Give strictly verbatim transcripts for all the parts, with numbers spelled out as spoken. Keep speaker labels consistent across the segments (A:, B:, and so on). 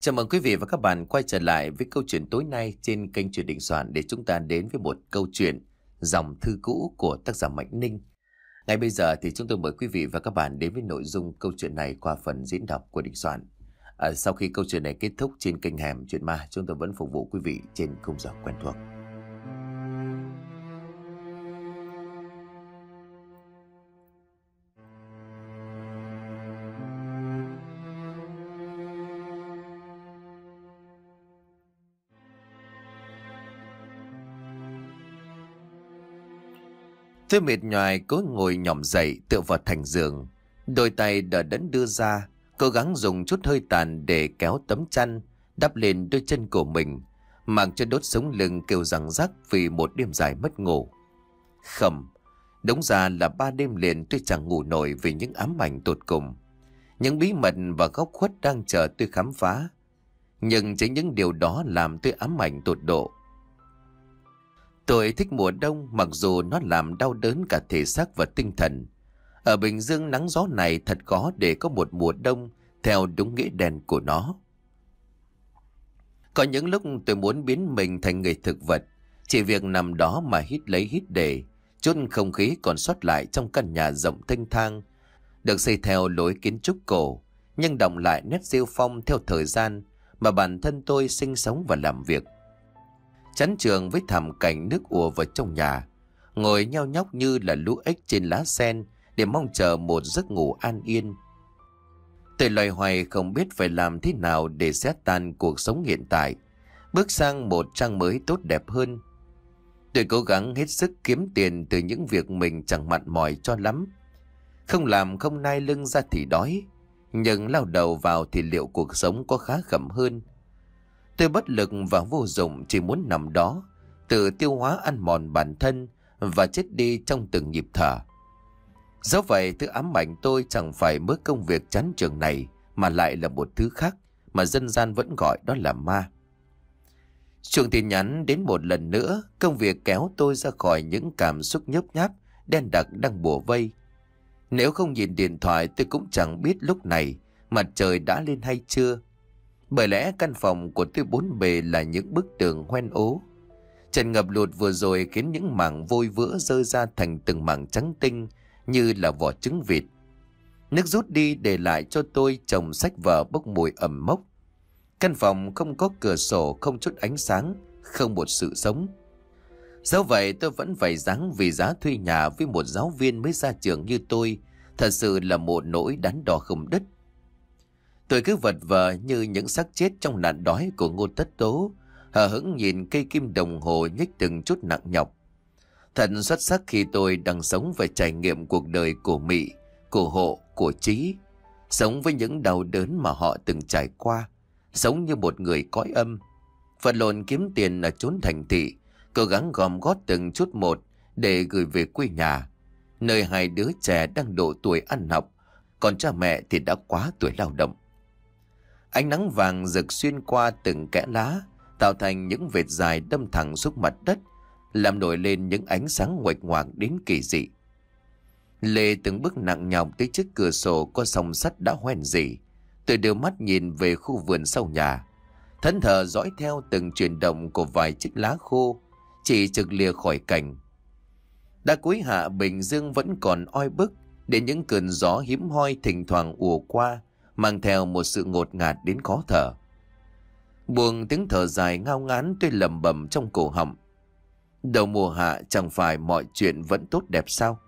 A: Chào mừng quý vị và các bạn quay trở lại với câu chuyện tối nay trên kênh Chuyện Định Soạn để chúng ta đến với một câu chuyện dòng thư cũ của tác giả Mạnh Ninh. Ngay bây giờ thì chúng tôi mời quý vị và các bạn đến với nội dung câu chuyện này qua phần diễn đọc của Định Soạn. À, sau khi câu chuyện này kết thúc trên kênh Hẻm Chuyện Ma, chúng tôi vẫn phục vụ quý vị trên khung giờ quen thuộc. Tôi mệt nhoài cố ngồi nhòm dậy tựa vào thành giường. Đôi tay đờ đẫn đưa ra, cố gắng dùng chút hơi tàn để kéo tấm chăn đắp lên đôi chân của mình, mặc cho đốt sống lưng kêu răng rắc vì một đêm dài mất ngủ. Khẩm, đúng ra là ba đêm liền tôi chẳng ngủ nổi vì những ám ảnh tột cùng, những bí mật và góc khuất đang chờ tôi khám phá. Nhưng chính những điều đó làm tôi ám ảnh tột độ. Tôi thích mùa đông mặc dù nó làm đau đớn cả thể xác và tinh thần. Ở Bình Dương nắng gió này thật khó để có một mùa đông theo đúng nghĩa đen của nó. Có những lúc tôi muốn biến mình thành người thực vật, chỉ việc nằm đó mà hít lấy hít để, chút không khí còn sót lại trong căn nhà rộng thênh thang, được xây theo lối kiến trúc cổ, nhưng đọng lại nét rêu phong theo thời gian mà bản thân tôi sinh sống và làm việc. Chán trường với thảm cảnh nước ùa vào trong nhà, ngồi nhao nhóc như là lũ ếch trên lá sen để mong chờ một giấc ngủ an yên. Tôi loay hoay không biết phải làm thế nào để xé tan cuộc sống hiện tại, bước sang một trang mới tốt đẹp hơn. Tôi cố gắng hết sức kiếm tiền từ những việc mình chẳng mặn mòi cho lắm. Không làm không nai lưng ra thì đói, nhưng lao đầu vào thì liệu cuộc sống có khá khẩm hơn. Tôi bất lực và vô dụng, chỉ muốn nằm đó, tự tiêu hóa ăn mòn bản thân và chết đi trong từng nhịp thở. Do vậy thứ ám ảnh tôi chẳng phải mớ công việc chán chường này, mà lại là một thứ khác mà dân gian vẫn gọi đó là ma. Chuông tin nhắn đến một lần nữa, công việc kéo tôi ra khỏi những cảm xúc nhớp nháp đen đặc đang bủa vây. Nếu không nhìn điện thoại tôi cũng chẳng biết lúc này mặt trời đã lên hay chưa. Bởi lẽ căn phòng của tôi bốn bề là những bức tường hoen ố. Trận ngập lụt vừa rồi khiến những mảng vôi vữa rơi ra thành từng mảng trắng tinh như là vỏ trứng vịt. Nước rút đi để lại cho tôi chồng sách vở bốc mùi ẩm mốc. Căn phòng không có cửa sổ, không chút ánh sáng, không một sự sống. Dẫu vậy tôi vẫn phải gắng vì giá thuê nhà với một giáo viên mới ra trường như tôi thật sự là một nỗi đắn đo không đứt. Tôi cứ vật vờ như những xác chết trong nạn đói của Ngô Tất Tố, hờ hững nhìn cây kim đồng hồ nhích từng chút nặng nhọc. Thật xuất sắc khi tôi đang sống và trải nghiệm cuộc đời của Mị, của Hộ, của Trí, sống với những đau đớn mà họ từng trải qua, sống như một người cõi âm, vật lộn kiếm tiền ở chốn thành thị, cố gắng gom gót từng chút một để gửi về quê nhà, nơi hai đứa trẻ đang độ tuổi ăn học, còn cha mẹ thì đã quá tuổi lao động. Ánh nắng vàng rực xuyên qua từng kẽ lá, tạo thành những vệt dài đâm thẳng xuống mặt đất, làm nổi lên những ánh sáng nguệch ngoạc đến kỳ dị. Lê từng bước nặng nhọc tới trước cửa sổ có song sắt đã hoen rỉ. Tôi đưa mắt nhìn về khu vườn sau nhà, thẫn thờ dõi theo từng chuyển động của vài chiếc lá khô chỉ trực lìa khỏi cành. Đã cuối hạ, Bình Dương vẫn còn oi bức, để những cơn gió hiếm hoi thỉnh thoảng ùa qua, mang theo một sự ngột ngạt đến khó thở. Buông tiếng thở dài ngao ngán tôi lẩm bẩm trong cổ họng. Đầu mùa hạ chẳng phải mọi chuyện vẫn tốt đẹp sao?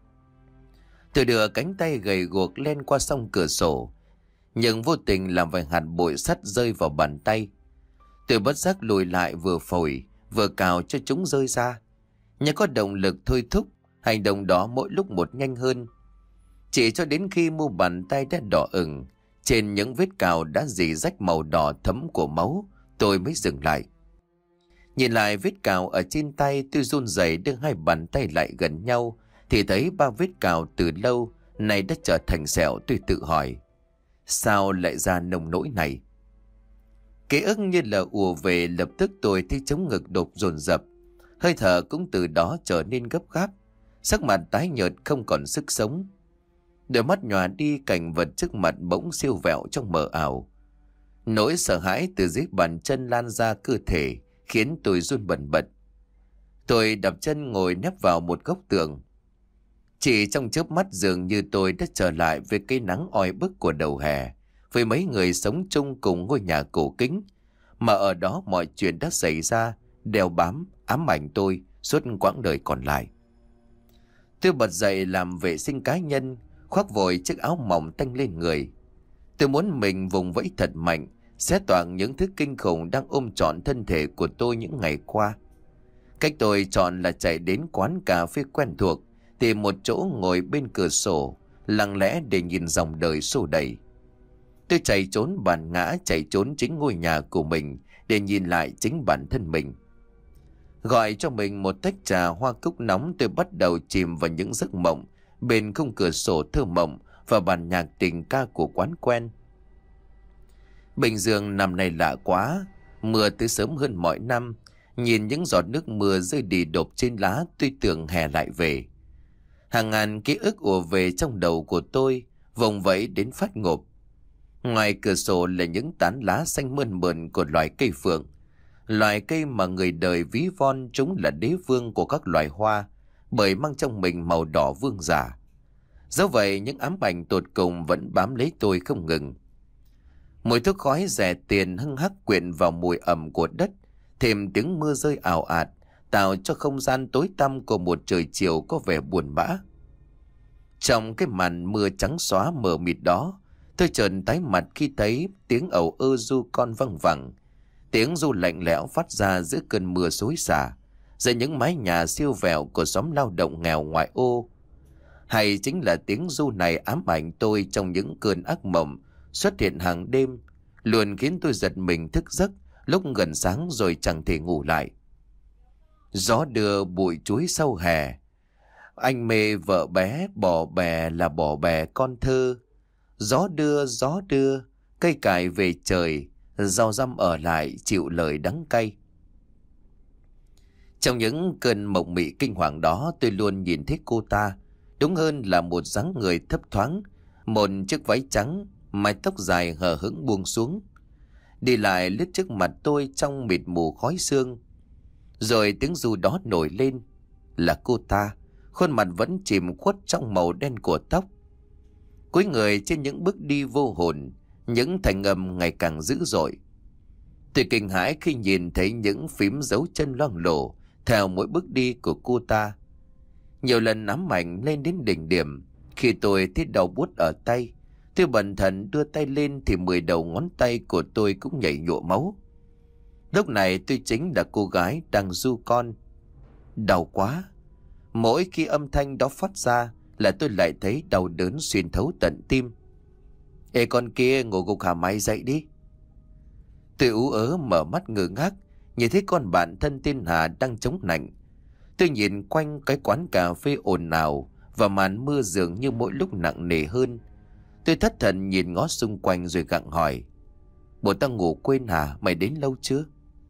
A: Tôi đưa cánh tay gầy guộc len qua song cửa sổ, nhưng vô tình làm vài hạt bụi sắt rơi vào bàn tay. Tôi bất giác lùi lại, vừa phổi vừa cào cho chúng rơi ra. Nhờ có động lực thôi thúc, hành động đó mỗi lúc một nhanh hơn. Chỉ cho đến khi mu bàn tay đã đỏ ửng, trên những vết cào đã rỉ rách màu đỏ thẫm của máu, tôi mới dừng lại. Nhìn lại vết cào ở trên tay, tôi run rẩy đưa hai bàn tay lại gần nhau, thì thấy ba vết cào từ lâu nay đã trở thành sẹo. Tôi tự hỏi, sao lại ra nông nỗi này? Ký ức như là ùa về, lập tức tôi thấy trống ngực đột dồn dập, hơi thở cũng từ đó trở nên gấp gáp, sắc mặt tái nhợt không còn sức sống. Đôi mắt nhòa đi, cảnh vật trước mặt bỗng siêu vẹo trong mờ ảo. Nỗi sợ hãi từ dưới bàn chân lan ra cơ thể, khiến tôi run bần bật. Tôi đập chân ngồi nép vào một góc tường. Chỉ trong chớp mắt dường như tôi đã trở lại với cái nắng oi bức của đầu hè, với mấy người sống chung cùng ngôi nhà cổ kính, mà ở đó mọi chuyện đã xảy ra, đeo bám, ám ảnh tôi suốt quãng đời còn lại. Tôi bật dậy làm vệ sinh cá nhân, khoác vội chiếc áo mỏng tanh lên người. Tôi muốn mình vùng vẫy thật mạnh, xé toạc những thứ kinh khủng đang ôm trọn thân thể của tôi những ngày qua. Cách tôi chọn là chạy đến quán cà phê quen thuộc, tìm một chỗ ngồi bên cửa sổ, lặng lẽ để nhìn dòng đời xô đẩy. Tôi chạy trốn bản ngã, chạy trốn chính ngôi nhà của mình để nhìn lại chính bản thân mình. Gọi cho mình một tách trà hoa cúc nóng, tôi bắt đầu chìm vào những giấc mộng bên khung cửa sổ thơ mộng và bản nhạc tình ca của quán quen. Bình Dương năm nay lạ quá, mưa tới sớm hơn mọi năm. Nhìn những giọt nước mưa rơi đi đột trên lá, tôi tưởng hè lại về. Hàng ngàn ký ức ùa về trong đầu của tôi, vùng vẫy đến phát ngộp. Ngoài cửa sổ là những tán lá xanh mơn mởn của loài cây phượng, loài cây mà người đời ví von chúng là đế vương của các loài hoa, bởi mang trong mình màu đỏ vương giả. Dẫu vậy, những ám ảnh tột cùng vẫn bám lấy tôi không ngừng. Mùi thuốc khói rẻ tiền hưng hắc quyện vào mùi ẩm của đất, thêm tiếng mưa rơi ào ạt, tạo cho không gian tối tăm của một trời chiều có vẻ buồn bã. Trong cái màn mưa trắng xóa mờ mịt đó, tôi chợt tái mặt khi thấy tiếng ẩu ơ ru con văng vẳng. Tiếng ru lạnh lẽo phát ra giữa cơn mưa xối xả, giữa những mái nhà siêu vẹo của xóm lao động nghèo ngoại ô. Hay chính là tiếng ru này ám ảnh tôi trong những cơn ác mộng xuất hiện hàng đêm, luôn khiến tôi giật mình thức giấc lúc gần sáng rồi chẳng thể ngủ lại. Gió đưa bụi chuối sau hè, anh mê vợ bé, bỏ bè là bỏ bè con thơ. Gió đưa, gió đưa, cây cải về trời, rau răm ở lại chịu lời đắng cay. Trong những cơn mộng mị kinh hoàng đó, tôi luôn nhìn thấy cô ta, đúng hơn là một dáng người thấp thoáng, một chiếc váy trắng, mái tóc dài hờ hững buông xuống, đi lại lướt trước mặt tôi trong mịt mù khói sương. Rồi tiếng ru đó nổi lên, là cô ta, khuôn mặt vẫn chìm khuất trong màu đen của tóc. Cúi người trên những bước đi vô hồn, những thanh âm ngày càng dữ dội. Tôi kinh hãi khi nhìn thấy những phím dấu chân loang lổ theo mỗi bước đi của cô ta. Nhiều lần ám ảnh lên đến đỉnh điểm, khi tôi thấy đau buốt ở tay, tôi bần thần đưa tay lên thì mười đầu ngón tay của tôi cũng nhảy nhụa máu. Lúc này tôi chính là cô gái đang ru con. Đau quá. Mỗi khi âm thanh đó phát ra là tôi lại thấy đau đớn xuyên thấu tận tim. Ê con kia, ngủ gục hả mày, dậy đi. Tôi ú ớ mở mắt ngơ ngác, nhìn thấy con bạn thân tên Hà đang chống nạnh. Tôi nhìn quanh cái quán cà phê ồn ào và màn mưa dường như mỗi lúc nặng nề hơn. Tôi thất thần nhìn ngó xung quanh rồi gặng hỏi: Bộ tao ngủ quên hả? Mày đến lâu chưa?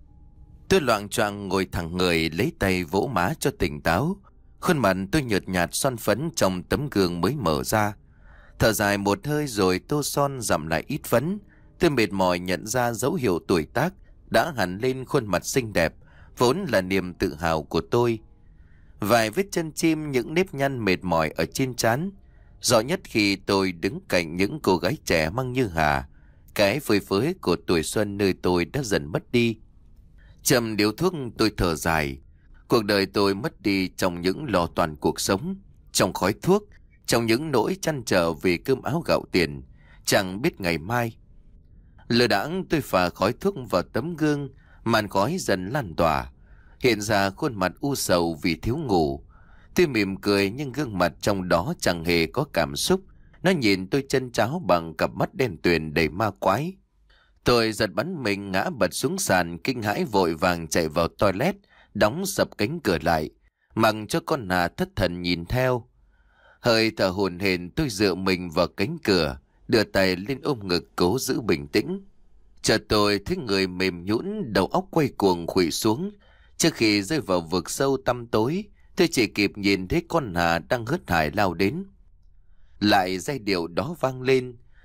A: Tôi loạng choạng ngồi thẳng người, lấy tay vỗ má cho tỉnh táo. Khuôn mặt tôi nhợt nhạt son phấn trong tấm gương mới mở ra. Thở dài một hơi rồi tô son giảm lại ít phấn. Tôi mệt mỏi nhận ra dấu hiệu tuổi tác đã hằn lên khuôn mặt xinh đẹp, vốn là niềm tự hào của tôi. Vài vết chân chim, những nếp nhăn mệt mỏi ở trên trán. Rõ nhất khi tôi đứng cạnh những cô gái trẻ mang như Hà, cái phơi phới của tuổi xuân nơi tôi đã dần mất đi. Châm điếu thuốc, tôi thở dài. Cuộc đời tôi mất đi trong những lo toan cuộc sống, trong khói thuốc, trong những nỗi chăn trở vì cơm áo gạo tiền, chẳng biết ngày mai. Lơ đãng tôi phả khói thuốc vào tấm gương, màn khói dần lan tỏa, hiện ra khuôn mặt u sầu vì thiếu ngủ. Tôi mỉm cười nhưng gương mặt trong đó chẳng hề có cảm xúc. Nó nhìn tôi chân cháo bằng cặp mắt đen tuyền đầy ma quái. Tôi giật bắn mình ngã bật xuống sàn, kinh hãi vội vàng chạy vào toilet, đóng sập cánh cửa lại, mặc cho con Hà thất thần nhìn theo. Hơi thở hổn hển, tôi dựa mình vào cánh cửa, đưa tay lên ôm ngực cố giữ bình tĩnh. Chợt tôi thấy người mềm nhũn, đầu óc quay cuồng khuỵu xuống. Trước khi rơi vào vực sâu tăm tối, tôi chỉ kịp nhìn thấy con Hà đang hớt hải lao đến. Lại giai điệu đó vang lên: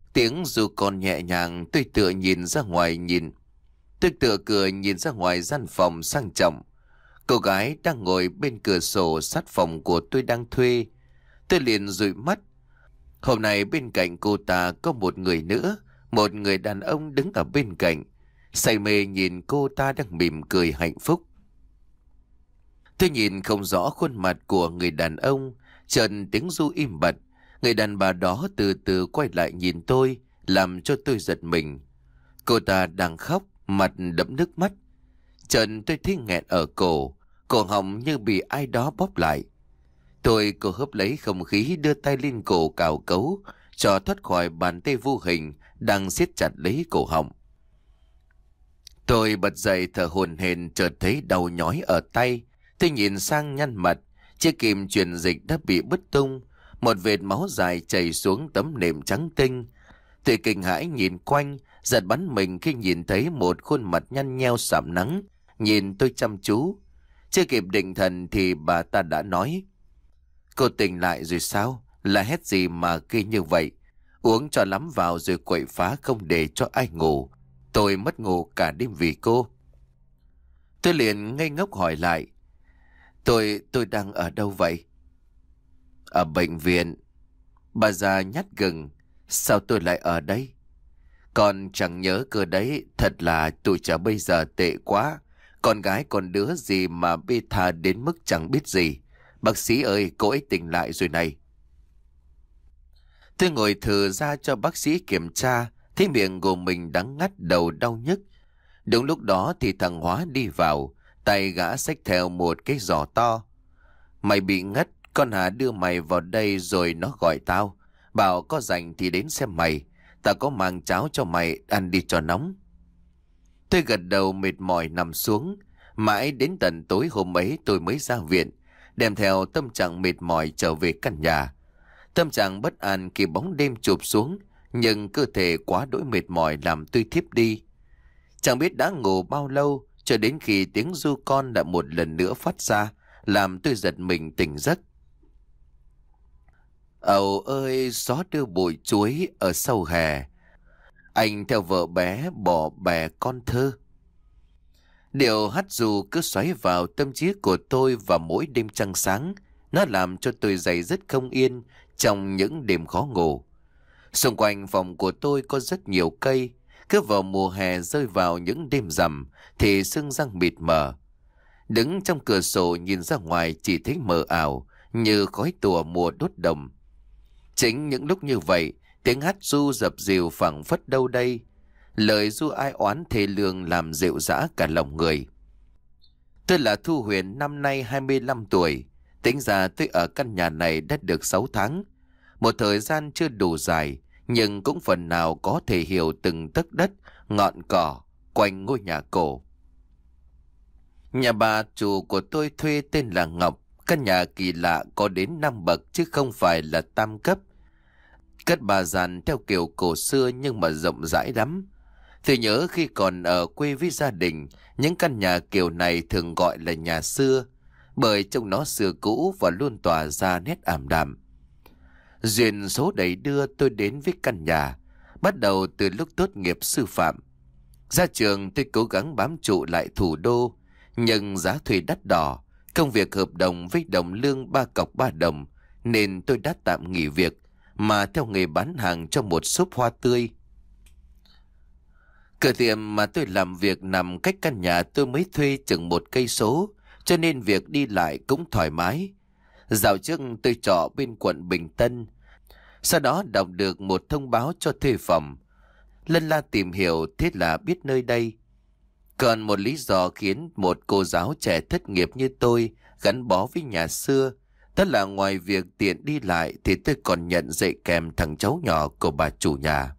A: Tiếng dù còn nhẹ nhàng, tôi tựa nhìn ra ngoài nhìn. Tôi tựa cửa nhìn ra ngoài gian phòng sang trọng. Cô gái đang ngồi bên cửa sổ sát phòng của tôi đang thuê. Tôi liền dụi mắt. Hôm nay bên cạnh cô ta có một người nữa, một người đàn ông đứng ở bên cạnh. Say mê nhìn cô ta đang mỉm cười hạnh phúc. Tôi nhìn không rõ khuôn mặt của người đàn ông. Chợt tiếng ru im bặt. Người đàn bà đó từ từ quay lại nhìn tôi, làm cho tôi giật mình. Cô ta đang khóc, mặt đẫm nước mắt. Chợt tôi thấy nghẹn ở cổ, cổ họng như bị ai đó bóp lại. Tôi cố hấp lấy không khí, đưa tay lên cổ cào cấu, cho thoát khỏi bàn tay vô hình đang siết chặt lấy cổ họng. Tôi bật dậy thở hổn hển, chợt thấy đau nhói ở tay. Tôi nhìn sang nhăn mặt, chiếc kìm truyền dịch đã bị bứt tung, một vệt máu dài chảy xuống tấm nệm trắng tinh. Tôi kinh hãi nhìn quanh, giật bắn mình khi nhìn thấy một khuôn mặt nhăn nheo sạm nắng nhìn tôi chăm chú. Chưa kịp định thần thì bà ta đã nói: "Cô tỉnh lại rồi sao? Là hét gì mà ghê như vậy? Uống cho lắm vào rồi quậy phá không để cho ai ngủ. Tôi mất ngủ cả đêm vì cô." Tôi liền ngây ngốc hỏi lại: Tôi, tôi đang ở đâu vậy?" "Ở bệnh viện." Bà già nhát gừng: "Sao tôi lại ở đây?" "Con chẳng nhớ cơ đấy, thật là tụi trẻ bây giờ tệ quá. Con gái con đứa gì mà bê tha đến mức chẳng biết gì. Bác sĩ ơi, cô ấy tỉnh lại rồi này." Tôi ngồi thừ ra cho bác sĩ kiểm tra, thấy miệng của mình đắng ngắt, đầu đau nhức. Đúng lúc đó thì thằng Hóa đi vào, tay gã xách theo một cái giỏ to. "Mày bị ngất, con Hà đưa mày vào đây rồi nó gọi tao, bảo có rảnh thì đến xem mày. Tao có mang cháo cho mày ăn đi cho nóng." Tôi gật đầu mệt mỏi nằm xuống. Mãi đến tận tối hôm ấy tôi mới ra viện, đem theo tâm trạng mệt mỏi trở về căn nhà. Tâm trạng bất an khi bóng đêm chụp xuống, nhưng cơ thể quá đỗi mệt mỏi làm tôi thiếp đi. Chẳng biết đã ngủ bao lâu, cho đến khi tiếng ru con đã một lần nữa phát ra, làm tôi giật mình tỉnh giấc. Ầu ơi, gió đưa bụi chuối ở sau hè, anh theo vợ bé bỏ bè con thơ. Điệu hát ru cứ xoáy vào tâm trí của tôi vào mỗi đêm trăng sáng. Nó làm cho tôi dậy rất không yên trong những đêm khó ngủ. Xung quanh phòng của tôi có rất nhiều cây. Cứ vào mùa hè rơi vào những đêm rằm thì sương răng mịt mờ. Đứng trong cửa sổ nhìn ra ngoài chỉ thấy mờ ảo như khói tùa mùa đốt đồng. Chính những lúc như vậy, tiếng hát ru dập dìu phảng phất đâu đây. Lời ru ai oán thê lương làm dịu dã cả lòng người. Tôi là Thu Huyền, năm nay hai mươi lăm tuổi. Tính ra tôi ở căn nhà này đã được sáu tháng. Một thời gian chưa đủ dài, nhưng cũng phần nào có thể hiểu từng tấc đất, ngọn cỏ quanh ngôi nhà cổ. Nhà bà chủ của tôi thuê tên là Ngọc. Căn nhà kỳ lạ, có đến năm bậc chứ không phải là tam cấp. Cất bà dàn theo kiểu cổ xưa nhưng mà rộng rãi lắm. Tôi nhớ khi còn ở quê với gia đình, những căn nhà kiểu này thường gọi là nhà xưa, bởi trông nó xưa cũ và luôn tỏa ra nét ảm đạm. Duyên số đẩy đưa tôi đến với căn nhà, bắt đầu từ lúc tốt nghiệp sư phạm. Ra trường tôi cố gắng bám trụ lại thủ đô, nhưng giá thuê đắt đỏ, công việc hợp đồng với đồng lương ba cọc ba đồng, nên tôi đã tạm nghỉ việc mà theo nghề bán hàng cho một shop hoa tươi. Cửa tiệm mà tôi làm việc nằm cách căn nhà tôi mới thuê chừng một cây số, cho nên việc đi lại cũng thoải mái. Dạo trước tôi trọ bên quận Bình Tân, sau đó đọc được một thông báo cho thuê phòng. Lân la tìm hiểu, thế là biết nơi đây. Còn một lý do khiến một cô giáo trẻ thất nghiệp như tôi gắn bó với nhà xưa, đó là ngoài việc tiện đi lại thì tôi còn nhận dạy kèm thằng cháu nhỏ của bà chủ nhà.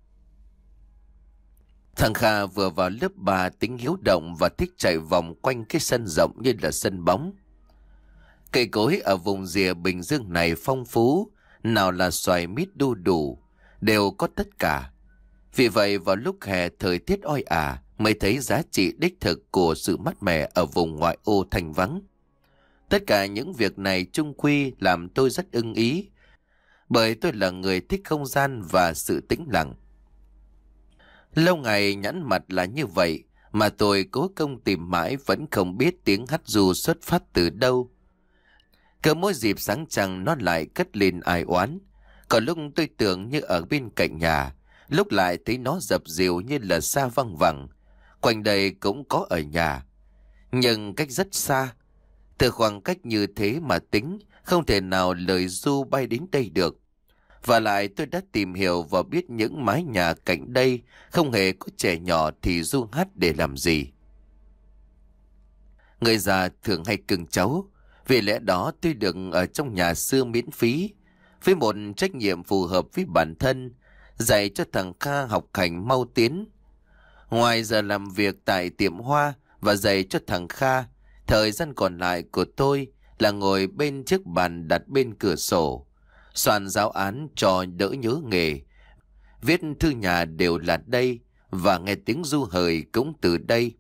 A: Thằng Kha vừa vào lớp ba, tính hiếu động và thích chạy vòng quanh cái sân rộng như là sân bóng. Cây cối ở vùng rìa Bình Dương này phong phú, nào là xoài mít đu đủ, đều có tất cả. Vì vậy vào lúc hè thời tiết oi ả mới thấy giá trị đích thực của sự mát mẻ ở vùng ngoại ô thành vắng. Tất cả những việc này chung quy làm tôi rất ưng ý, bởi tôi là người thích không gian và sự tĩnh lặng. Lâu ngày nhẵn mặt là như vậy, mà tôi cố công tìm mãi vẫn không biết tiếng hát ru xuất phát từ đâu. Cứ mỗi dịp sáng trăng nó lại cất lên ai oán. Còn lúc tôi tưởng như ở bên cạnh nhà, lúc lại thấy nó dập dìu như là xa văng vẳng. Quanh đây cũng có ở nhà, nhưng cách rất xa. Từ khoảng cách như thế mà tính, không thể nào lời ru bay đến đây được. Và lại tôi đã tìm hiểu và biết những mái nhà cạnh đây không hề có trẻ nhỏ thì ru hát để làm gì. Người già thường hay cưng cháu, vì lẽ đó tôi được ở trong nhà xưa miễn phí, với một trách nhiệm phù hợp với bản thân, dạy cho thằng Kha học hành mau tiến. Ngoài giờ làm việc tại tiệm hoa và dạy cho thằng Kha, thời gian còn lại của tôi là ngồi bên chiếc bàn đặt bên cửa sổ, soạn giáo án cho đỡ nhớ nghề. Viết thư nhà đều là đây, và nghe tiếng ru hời cũng từ đây.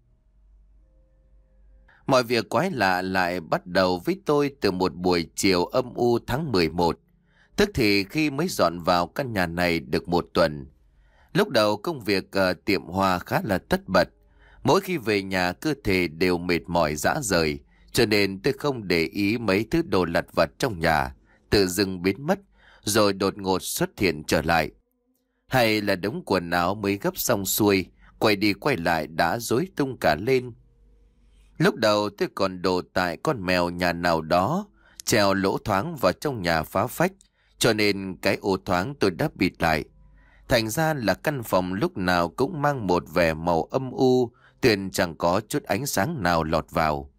A: Mọi việc quái lạ lại bắt đầu với tôi từ một buổi chiều âm u tháng mười một, tức thì khi mới dọn vào căn nhà này được một tuần. Lúc đầu công việc ở tiệm hoa khá là tất bật. Mỗi khi về nhà cơ thể đều mệt mỏi rã rời, cho nên tôi không để ý mấy thứ đồ lặt vặt trong nhà tự dưng biến mất rồi đột ngột xuất hiện trở lại. Hay là đống quần áo mới gấp xong xuôi, quay đi quay lại đã rối tung cả lên. Lúc đầu tôi còn đổ tại con mèo nhà nào đó treo lỗ thoáng vào trong nhà phá phách, cho nên cái ô thoáng tôi đã bịt lại. Thành ra là căn phòng lúc nào cũng mang một vẻ màu âm u, tuyệt chẳng có chút ánh sáng nào lọt vào.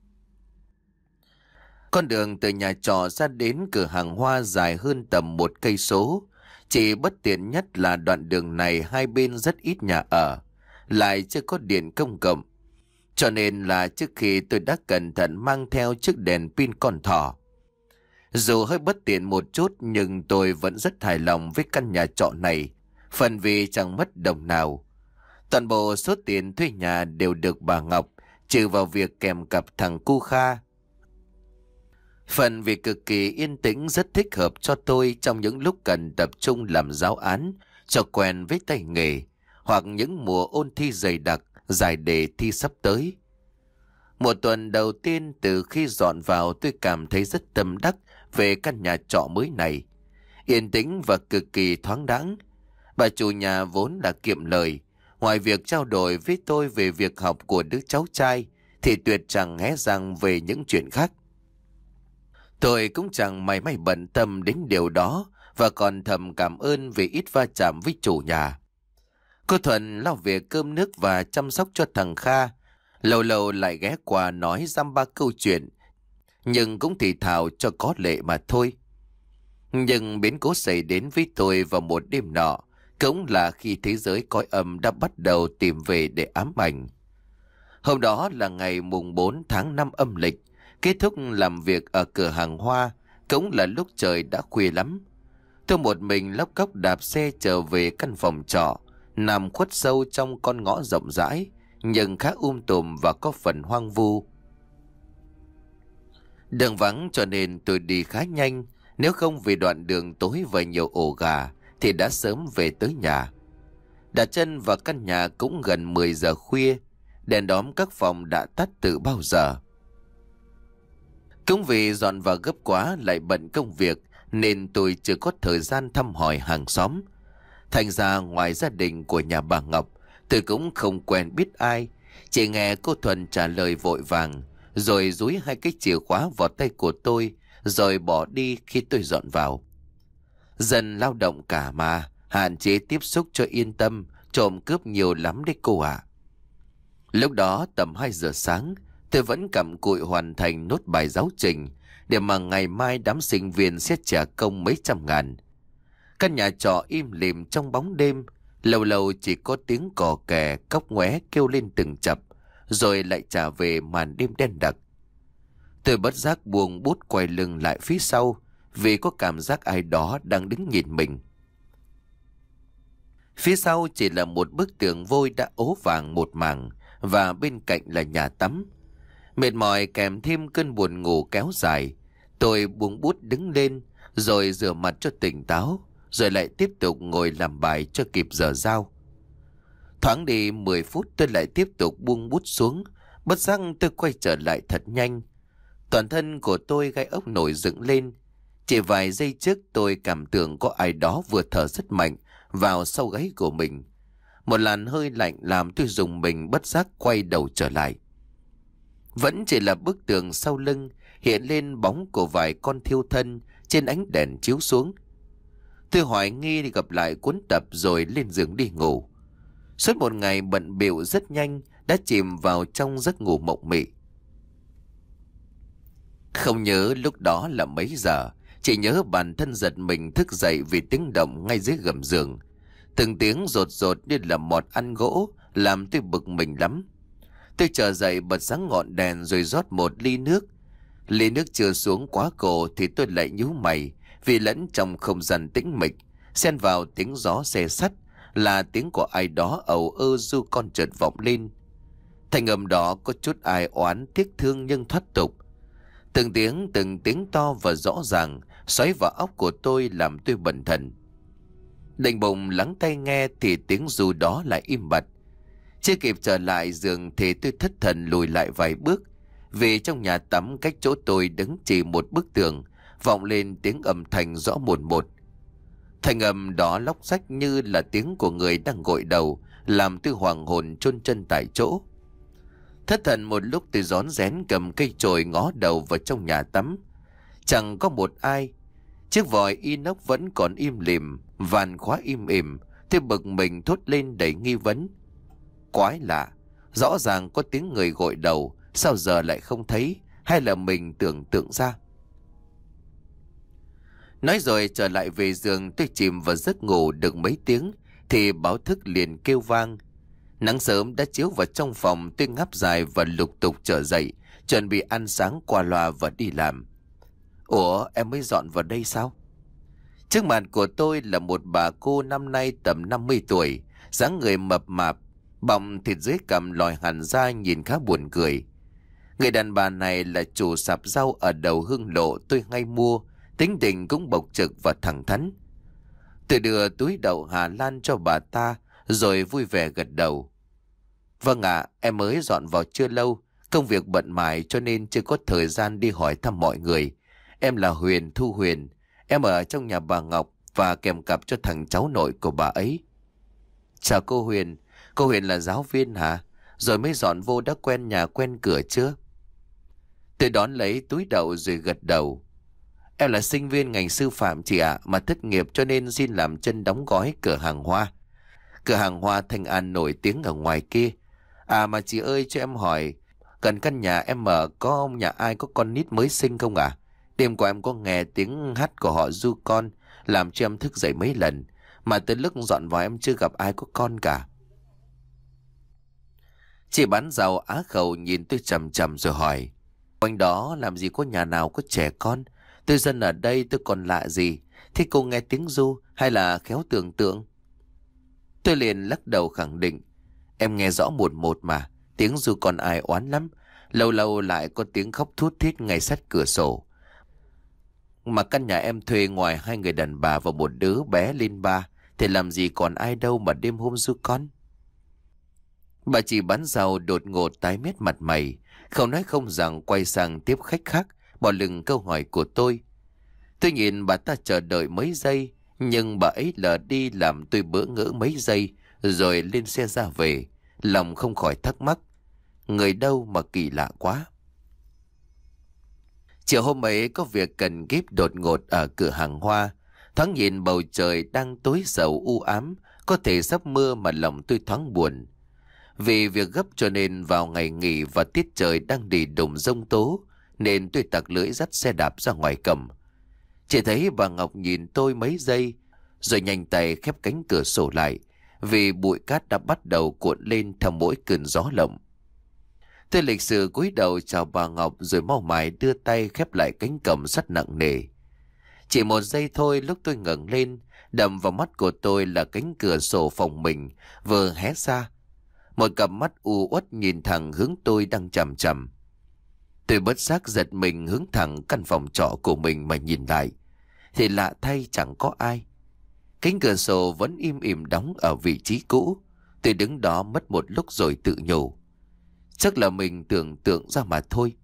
A: Con đường từ nhà trọ ra đến cửa hàng hoa dài hơn tầm một cây số. Chỉ bất tiện nhất là đoạn đường này hai bên rất ít nhà ở, lại chưa có điện công cộng. Cho nên là trước khi tôi đã cẩn thận mang theo chiếc đèn pin con thỏ. Dù hơi bất tiện một chút nhưng tôi vẫn rất hài lòng với căn nhà trọ này, phần vì chẳng mất đồng nào. Toàn bộ số tiền thuê nhà đều được bà Ngọc trừ vào việc kèm cặp thằng cu Kha. Phần vì cực kỳ yên tĩnh rất thích hợp cho tôi trong những lúc cần tập trung làm giáo án cho quen với tay nghề, hoặc những mùa ôn thi dày đặc, giải đề thi sắp tới. Một tuần đầu tiên từ khi dọn vào tôi cảm thấy rất tâm đắc về căn nhà trọ mới này. Yên tĩnh và cực kỳ thoáng đãng. Bà chủ nhà vốn là kiệm lời, ngoài việc trao đổi với tôi về việc học của đứa cháu trai thì tuyệt chẳng hé răng về những chuyện khác. Tôi cũng chẳng mảy may bận tâm đến điều đó và còn thầm cảm ơn vì ít va chạm với chủ nhà. Cô Thuận lo việc cơm nước và chăm sóc cho thằng Kha, lâu lâu lại ghé qua nói dăm ba câu chuyện, nhưng cũng thì thào cho có lệ mà thôi. Nhưng biến cố xảy đến với tôi vào một đêm nọ, cũng là khi thế giới cõi âm đã bắt đầu tìm về để ám ảnh. Hôm đó là ngày mùng bốn tháng năm âm lịch, kết thúc làm việc ở cửa hàng hoa, cũng là lúc trời đã khuya lắm. Tôi một mình lóc cóc đạp xe trở về căn phòng trọ, nằm khuất sâu trong con ngõ rộng rãi, nhưng khá um tùm và có phần hoang vu. Đường vắng cho nên tôi đi khá nhanh, nếu không vì đoạn đường tối và nhiều ổ gà thì đã sớm về tới nhà. Đặt chân vào căn nhà cũng gần mười giờ khuya, đèn đóm các phòng đã tắt từ bao giờ. Cũng vì dọn vào gấp quá lại bận công việc nên tôi chưa có thời gian thăm hỏi hàng xóm. Thành ra ngoài gia đình của nhà bà Ngọc, tôi cũng không quen biết ai, chỉ nghe cô Thuần trả lời vội vàng, rồi dúi hai cái chìa khóa vào tay của tôi, rồi bỏ đi khi tôi dọn vào. Dân lao động cả mà, hạn chế tiếp xúc cho yên tâm, trộm cướp nhiều lắm đấy cô ạ. Lúc đó tầm hai giờ sáng, tôi vẫn cặm cụi hoàn thành nốt bài giáo trình, để mà ngày mai đám sinh viên sẽ trả công mấy trăm ngàn. Căn nhà trọ im lìm trong bóng đêm, lâu lâu chỉ có tiếng cò kè cóc ngoé kêu lên từng chập, rồi lại trả về màn đêm đen đặc. Tôi bất giác buông bút quay lưng lại phía sau, vì có cảm giác ai đó đang đứng nhìn mình. Phía sau chỉ là một bức tường vôi đã ố vàng một mảng, và bên cạnh là nhà tắm. Mệt mỏi kèm thêm cơn buồn ngủ kéo dài, tôi buông bút đứng lên, rồi rửa mặt cho tỉnh táo, rồi lại tiếp tục ngồi làm bài cho kịp giờ giao. Thoáng đi mười phút tôi lại tiếp tục buông bút xuống. Bất giác tôi quay trở lại thật nhanh. Toàn thân của tôi gai ốc nổi dựng lên. Chỉ vài giây trước tôi cảm tưởng có ai đó vừa thở rất mạnh vào sau gáy của mình. Một làn hơi lạnh làm tôi rùng mình, bất giác quay đầu trở lại. Vẫn chỉ là bức tường sau lưng hiện lên bóng của vài con thiêu thân trên ánh đèn chiếu xuống. Tôi hoài nghi đi gặp lại cuốn tập rồi lên giường đi ngủ. Suốt một ngày bận bịu rất nhanh đã chìm vào trong giấc ngủ mộng mị. Không nhớ lúc đó là mấy giờ, chỉ nhớ bản thân giật mình thức dậy vì tiếng động ngay dưới gầm giường. Từng tiếng rột rột như là mọt ăn gỗ làm tôi bực mình lắm. Tôi trở dậy bật sáng ngọn đèn rồi rót một ly nước. Ly nước chưa xuống quá cổ thì tôi lại nhíu mày, vì lẫn trong không gian tĩnh mịch xen vào tiếng gió xe sắt là tiếng của ai đó ầu ơ ru con chợt vọng lên. Thanh âm đó có chút ai oán tiếc thương nhưng thoát tục. Từng tiếng từng tiếng to và rõ ràng xoáy vào óc của tôi làm tôi bần thần. Định bụng lắng tai nghe thì tiếng ru đó lại im bặt. Chưa kịp trở lại giường thì tôi thất thần lùi lại vài bước, vì trong nhà tắm cách chỗ tôi đứng chỉ một bức tường vọng lên tiếng âm thanh rõ mồn một. Thanh âm đó lóc xách như là tiếng của người đang gội đầu, làm tôi hoàng hồn chôn chân tại chỗ. Thất thần một lúc tôi rón rén cầm cây chổi ngó đầu vào trong nhà tắm. Chẳng có một ai. Chiếc vòi inox vẫn còn im lìm, van khóa im ỉm. Tôi bực mình thốt lên đầy nghi vấn. Quái lạ, rõ ràng có tiếng người gội đầu, sao giờ lại không thấy, hay là mình tưởng tượng ra? Nói rồi trở lại về giường, tôi chìm vào giấc ngủ được mấy tiếng thì báo thức liền kêu vang. Nắng sớm đã chiếu vào trong phòng, tôi ngáp dài và lục tục trở dậy, chuẩn bị ăn sáng qua loa và đi làm. Ủa, em mới dọn vào đây sao? Trước mặt của tôi là một bà cô năm nay tầm năm mươi tuổi, dáng người mập mạp, bọng thịt dưới cằm lòi hẳn ra nhìn khá buồn cười. Người đàn bà này là chủ sạp rau ở đầu Hương Lộ tôi hay mua, tính tình cũng bộc trực và thẳng thắn. Tôi đưa túi đậu Hà Lan cho bà ta rồi vui vẻ gật đầu. Vâng ạ, em mới dọn vào chưa lâu, công việc bận mải cho nên chưa có thời gian đi hỏi thăm mọi người. Em là Huyền, Thu Huyền, em ở trong nhà bà Ngọc và kèm cặp cho thằng cháu nội của bà ấy. Chào cô Huyền, cô Huyền là giáo viên hả? Rồi mới dọn vô đã quen nhà quen cửa chưa? Tôi đón lấy túi đậu rồi gật đầu. Em là sinh viên ngành sư phạm chị ạ, mà thất nghiệp cho nên xin làm chân đóng gói cửa hàng hoa. Cửa hàng hoa Thanh An nổi tiếng ở ngoài kia. À mà chị ơi, cho em hỏi, gần căn nhà em ở có ông nhà ai có con nít mới sinh không ạ? À? Đêm qua em có nghe tiếng hát của họ ru con, làm cho em thức dậy mấy lần. Mà từ lúc dọn vào em chưa gặp ai có con cả. Chị bán rau Á Khẩu nhìn tôi chằm chằm rồi hỏi. Quanh đó làm gì có nhà nào có trẻ con? Tôi dân ở đây tôi còn lạ gì? Thế cô nghe tiếng ru hay là khéo tưởng tượng? Tôi liền lắc đầu khẳng định. Em nghe rõ một một mà. Tiếng ru còn ai oán lắm. Lâu lâu lại có tiếng khóc thút thít ngay sát cửa sổ. Mà căn nhà em thuê ngoài hai người đàn bà và một đứa bé lên ba, thì làm gì còn ai đâu mà đêm hôm ru con. Bà chị bán rau đột ngột tái mét mặt mày, không nói không rằng quay sang tiếp khách khác, bỏ lửng câu hỏi của tôi. Tôi nhìn bà ta chờ đợi mấy giây, nhưng bà ấy lờ đi làm tôi bỡ ngỡ mấy giây, rồi lên xe ra về, lòng không khỏi thắc mắc. Người đâu mà kỳ lạ quá. Chiều hôm ấy có việc cần kíp đột ngột ở cửa hàng hoa. Thoáng nhìn bầu trời đang tối sầu u ám, có thể sắp mưa mà lòng tôi thoáng buồn. Vì việc gấp cho nên vào ngày nghỉ và tiết trời đang đì đùng giông tố, nên tôi tặc lưỡi dắt xe đạp ra ngoài cầm. Chỉ thấy bà Ngọc nhìn tôi mấy giây, rồi nhanh tay khép cánh cửa sổ lại, vì bụi cát đã bắt đầu cuộn lên theo mỗi cơn gió lộng. Tôi lịch sự cúi đầu chào bà Ngọc rồi mau mải đưa tay khép lại cánh cầm sắt nặng nề. Chỉ một giây thôi, lúc tôi ngẩng lên, đầm vào mắt của tôi là cánh cửa sổ phòng mình vừa hé ra. Một cặp mắt u uất nhìn thẳng hướng tôi đang chằm chằm. Tôi bất giác giật mình hướng thẳng căn phòng trọ của mình mà nhìn lại. Thì lạ thay chẳng có ai. Cánh cửa sổ vẫn im ỉm đóng ở vị trí cũ. Tôi đứng đó mất một lúc rồi tự nhủ. Chắc là mình tưởng tượng ra mà thôi.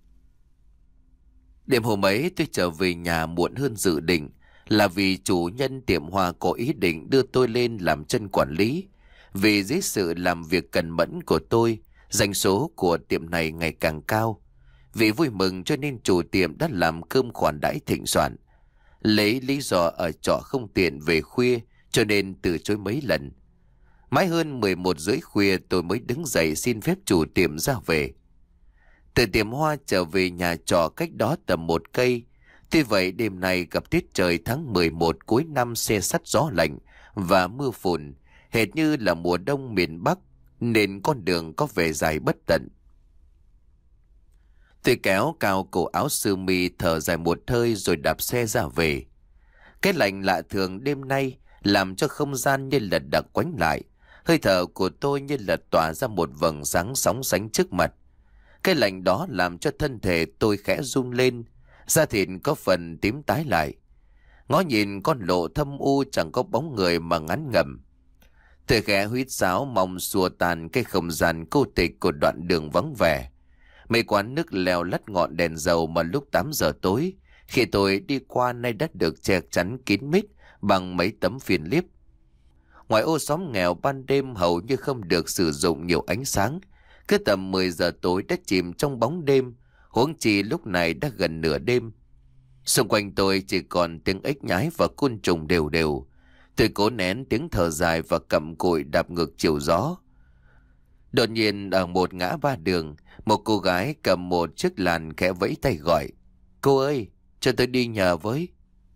A: Đêm hôm ấy tôi trở về nhà muộn hơn dự định, là vì chủ nhân tiệm hoa có ý định đưa tôi lên làm chân quản lý. Vì dưới sự làm việc cần mẫn của tôi, doanh số của tiệm này ngày càng cao. Vì vui mừng cho nên chủ tiệm đã làm cơm khoản đãi thịnh soạn. Lấy lý do ở trọ không tiện về khuya cho nên từ chối mấy lần. Mãi hơn mười một rưỡi khuya tôi mới đứng dậy xin phép chủ tiệm ra về. Từ tiệm hoa trở về nhà trọ cách đó tầm một cây. Tuy vậy đêm nay gặp tiết trời tháng mười một cuối năm se sắt gió lạnh và mưa phùn, hệt như là mùa đông miền Bắc, nên con đường có vẻ dài bất tận. Tôi kéo cao cổ áo sơ mi thở dài một hơi rồi đạp xe ra về. Cái lạnh lạ thường đêm nay làm cho không gian như là đặc quánh lại. Hơi thở của tôi như là tỏa ra một vầng sáng sóng sánh trước mặt. Cái lạnh đó làm cho thân thể tôi khẽ run lên, da thịt có phần tím tái lại. Ngó nhìn con lộ thâm u chẳng có bóng người mà ngắn ngẩm. Tôi khẽ huýt sáo mong xua tan cái không gian cô tịch của đoạn đường vắng vẻ. Mấy quán nước leo lắt ngọn đèn dầu mà lúc tám giờ tối, khi tôi đi qua nay đã được che chắn kín mít bằng mấy tấm phiên liếp. Ngoài ô xóm nghèo ban đêm hầu như không được sử dụng nhiều ánh sáng. Cứ tầm mười giờ tối đã chìm trong bóng đêm, huống chi lúc này đã gần nửa đêm. Xung quanh tôi chỉ còn tiếng ếch nhái và côn trùng đều đều. Tôi cố nén tiếng thở dài và cặm cụi đạp ngược chiều gió. Đột nhiên ở một ngã ba đường, một cô gái cầm một chiếc làn khẽ vẫy tay gọi. Cô ơi, cho tôi đi nhờ với.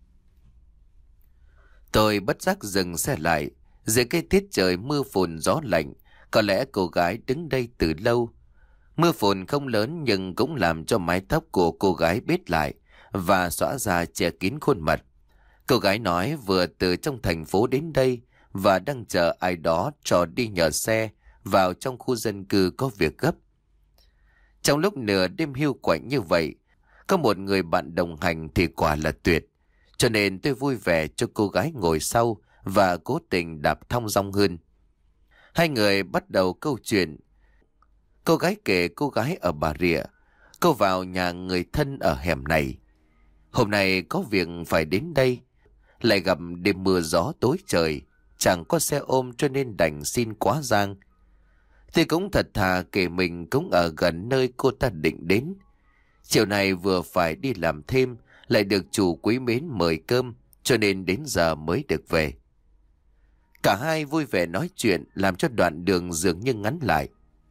A: Tôi bất giác dừng xe lại. Dưới cái tiết trời mưa phùn gió lạnh, có lẽ cô gái đứng đây từ lâu. Mưa phùn không lớn nhưng cũng làm cho mái tóc của cô gái bết lại và xõa ra che kín khuôn mặt. Cô gái nói vừa từ trong thành phố đến đây và đang chờ ai đó cho đi nhờ xe vào trong khu dân cư có việc gấp. Trong lúc nửa đêm hiu quạnh như vậy, có một người bạn đồng hành thì quả là tuyệt. Cho nên tôi vui vẻ cho cô gái ngồi sau và cố tình đạp thong dong hơn. Hai người bắt đầu câu chuyện. Cô gái kể cô gái ở Bà Rịa, cô vào nhà người thân ở hẻm này. Hôm nay có việc phải đến đây, lại gặp đêm mưa gió tối trời, chẳng có xe ôm cho nên đành xin quá giang. Tôi cũng thật thà kể mình cũng ở gần nơi cô ta định đến. Chiều nay vừa phải đi làm thêm, lại được chủ quý mến mời cơm, cho nên đến giờ mới được về. Cả hai vui vẻ nói chuyện làm cho đoạn đường dường như ngắn lại.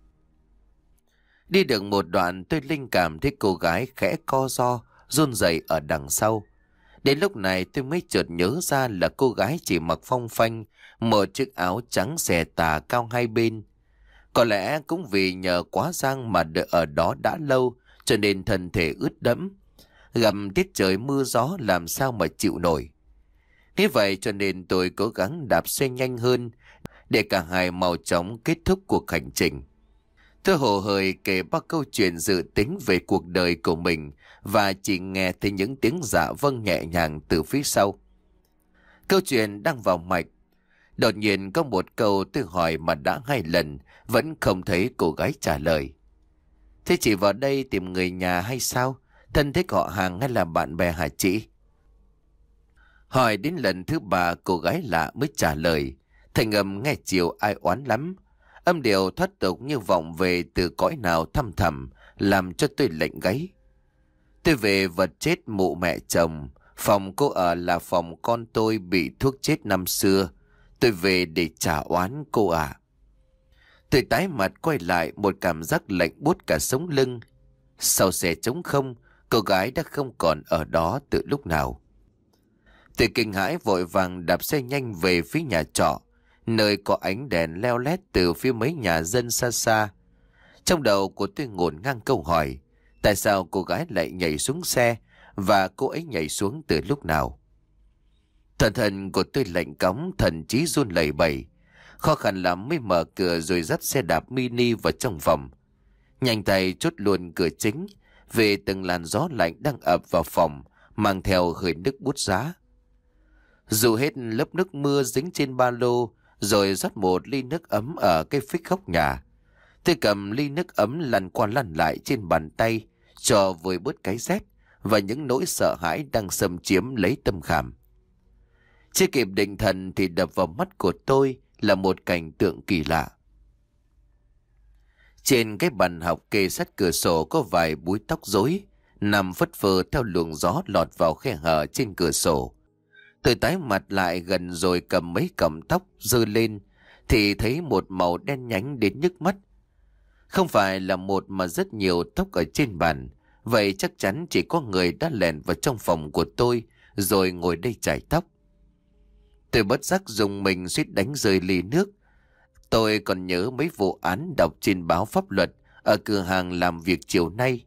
A: Đi được một đoạn tôi linh cảm thấy cô gái khẽ co ro, run rẩy ở đằng sau. Đến lúc này tôi mới chợt nhớ ra là cô gái chỉ mặc phong phanh, một chiếc áo trắng xẻ tà cao hai bên. Có lẽ cũng vì nhờ quá giang mà đợi ở đó đã lâu cho nên thân thể ướt đẫm. Gặp tiết trời mưa gió làm sao mà chịu nổi. Thế vậy cho nên tôi cố gắng đạp xe nhanh hơn để cả hai mau chóng kết thúc cuộc hành trình. Tôi hồ hởi kể ba câu chuyện dự tính về cuộc đời của mình và chỉ nghe thấy những tiếng dạ vâng nhẹ nhàng từ phía sau. Câu chuyện đang vào mạch. Đột nhiên có một câu tôi hỏi mà đã hai lần vẫn không thấy cô gái trả lời. Thế chị vào đây tìm người nhà hay sao? Thân thích họ hàng hay là bạn bè hả chị? Hỏi đến lần thứ ba cô gái lạ mới trả lời. Thành âm nghe chiều ai oán lắm. Âm điệu thoát tục như vọng về từ cõi nào thăm thẳm, làm cho tôi lạnh gáy. Tôi về vật chết mụ mẹ chồng. Phòng cô ở là phòng con tôi bị thuốc chết năm xưa. Tôi về để trả oán cô à. Tôi tái mặt quay lại, một cảm giác lạnh buốt cả sống lưng. Sau xe trống không, cô gái đã không còn ở đó từ lúc nào. Tôi kinh hãi vội vàng đạp xe nhanh về phía nhà trọ, nơi có ánh đèn leo lét từ phía mấy nhà dân xa xa. Trong đầu của tôi ngổn ngang câu hỏi, tại sao cô gái lại nhảy xuống xe và cô ấy nhảy xuống từ lúc nào? Toàn thân của tôi lạnh cóng, thần trí run lẩy bẩy. Khó khăn lắm mới mở cửa rồi dắt xe đạp mini vào trong phòng. Nhanh tay chốt luôn cửa chính, vì từng làn gió lạnh đang ập vào phòng, mang theo hơi nước bút giá. Dù hết lớp nước mưa dính trên ba lô, rồi rót một ly nước ấm ở cái phích góc nhà. Tôi cầm ly nước ấm lăn qua lăn lại trên bàn tay cho vơi bớt cái rét và những nỗi sợ hãi đang xâm chiếm lấy tâm khảm. Chưa kịp định thần thì đập vào mắt của tôi là một cảnh tượng kỳ lạ. Trên cái bàn học kề sát cửa sổ có vài búi tóc rối nằm phất phơ theo luồng gió lọt vào khe hở trên cửa sổ. Tôi tái mặt lại gần rồi cầm mấy cọng tóc giơ lên thì thấy một màu đen nhánh đến nhức mắt. Không phải là một mà rất nhiều tóc ở trên bàn. Vậy chắc chắn chỉ có người đã lèn vào trong phòng của tôi rồi ngồi đây chải tóc. Tôi bất giác dùng mình suýt đánh rơi ly nước. Tôi còn nhớ mấy vụ án đọc trên báo pháp luật ở cửa hàng làm việc chiều nay.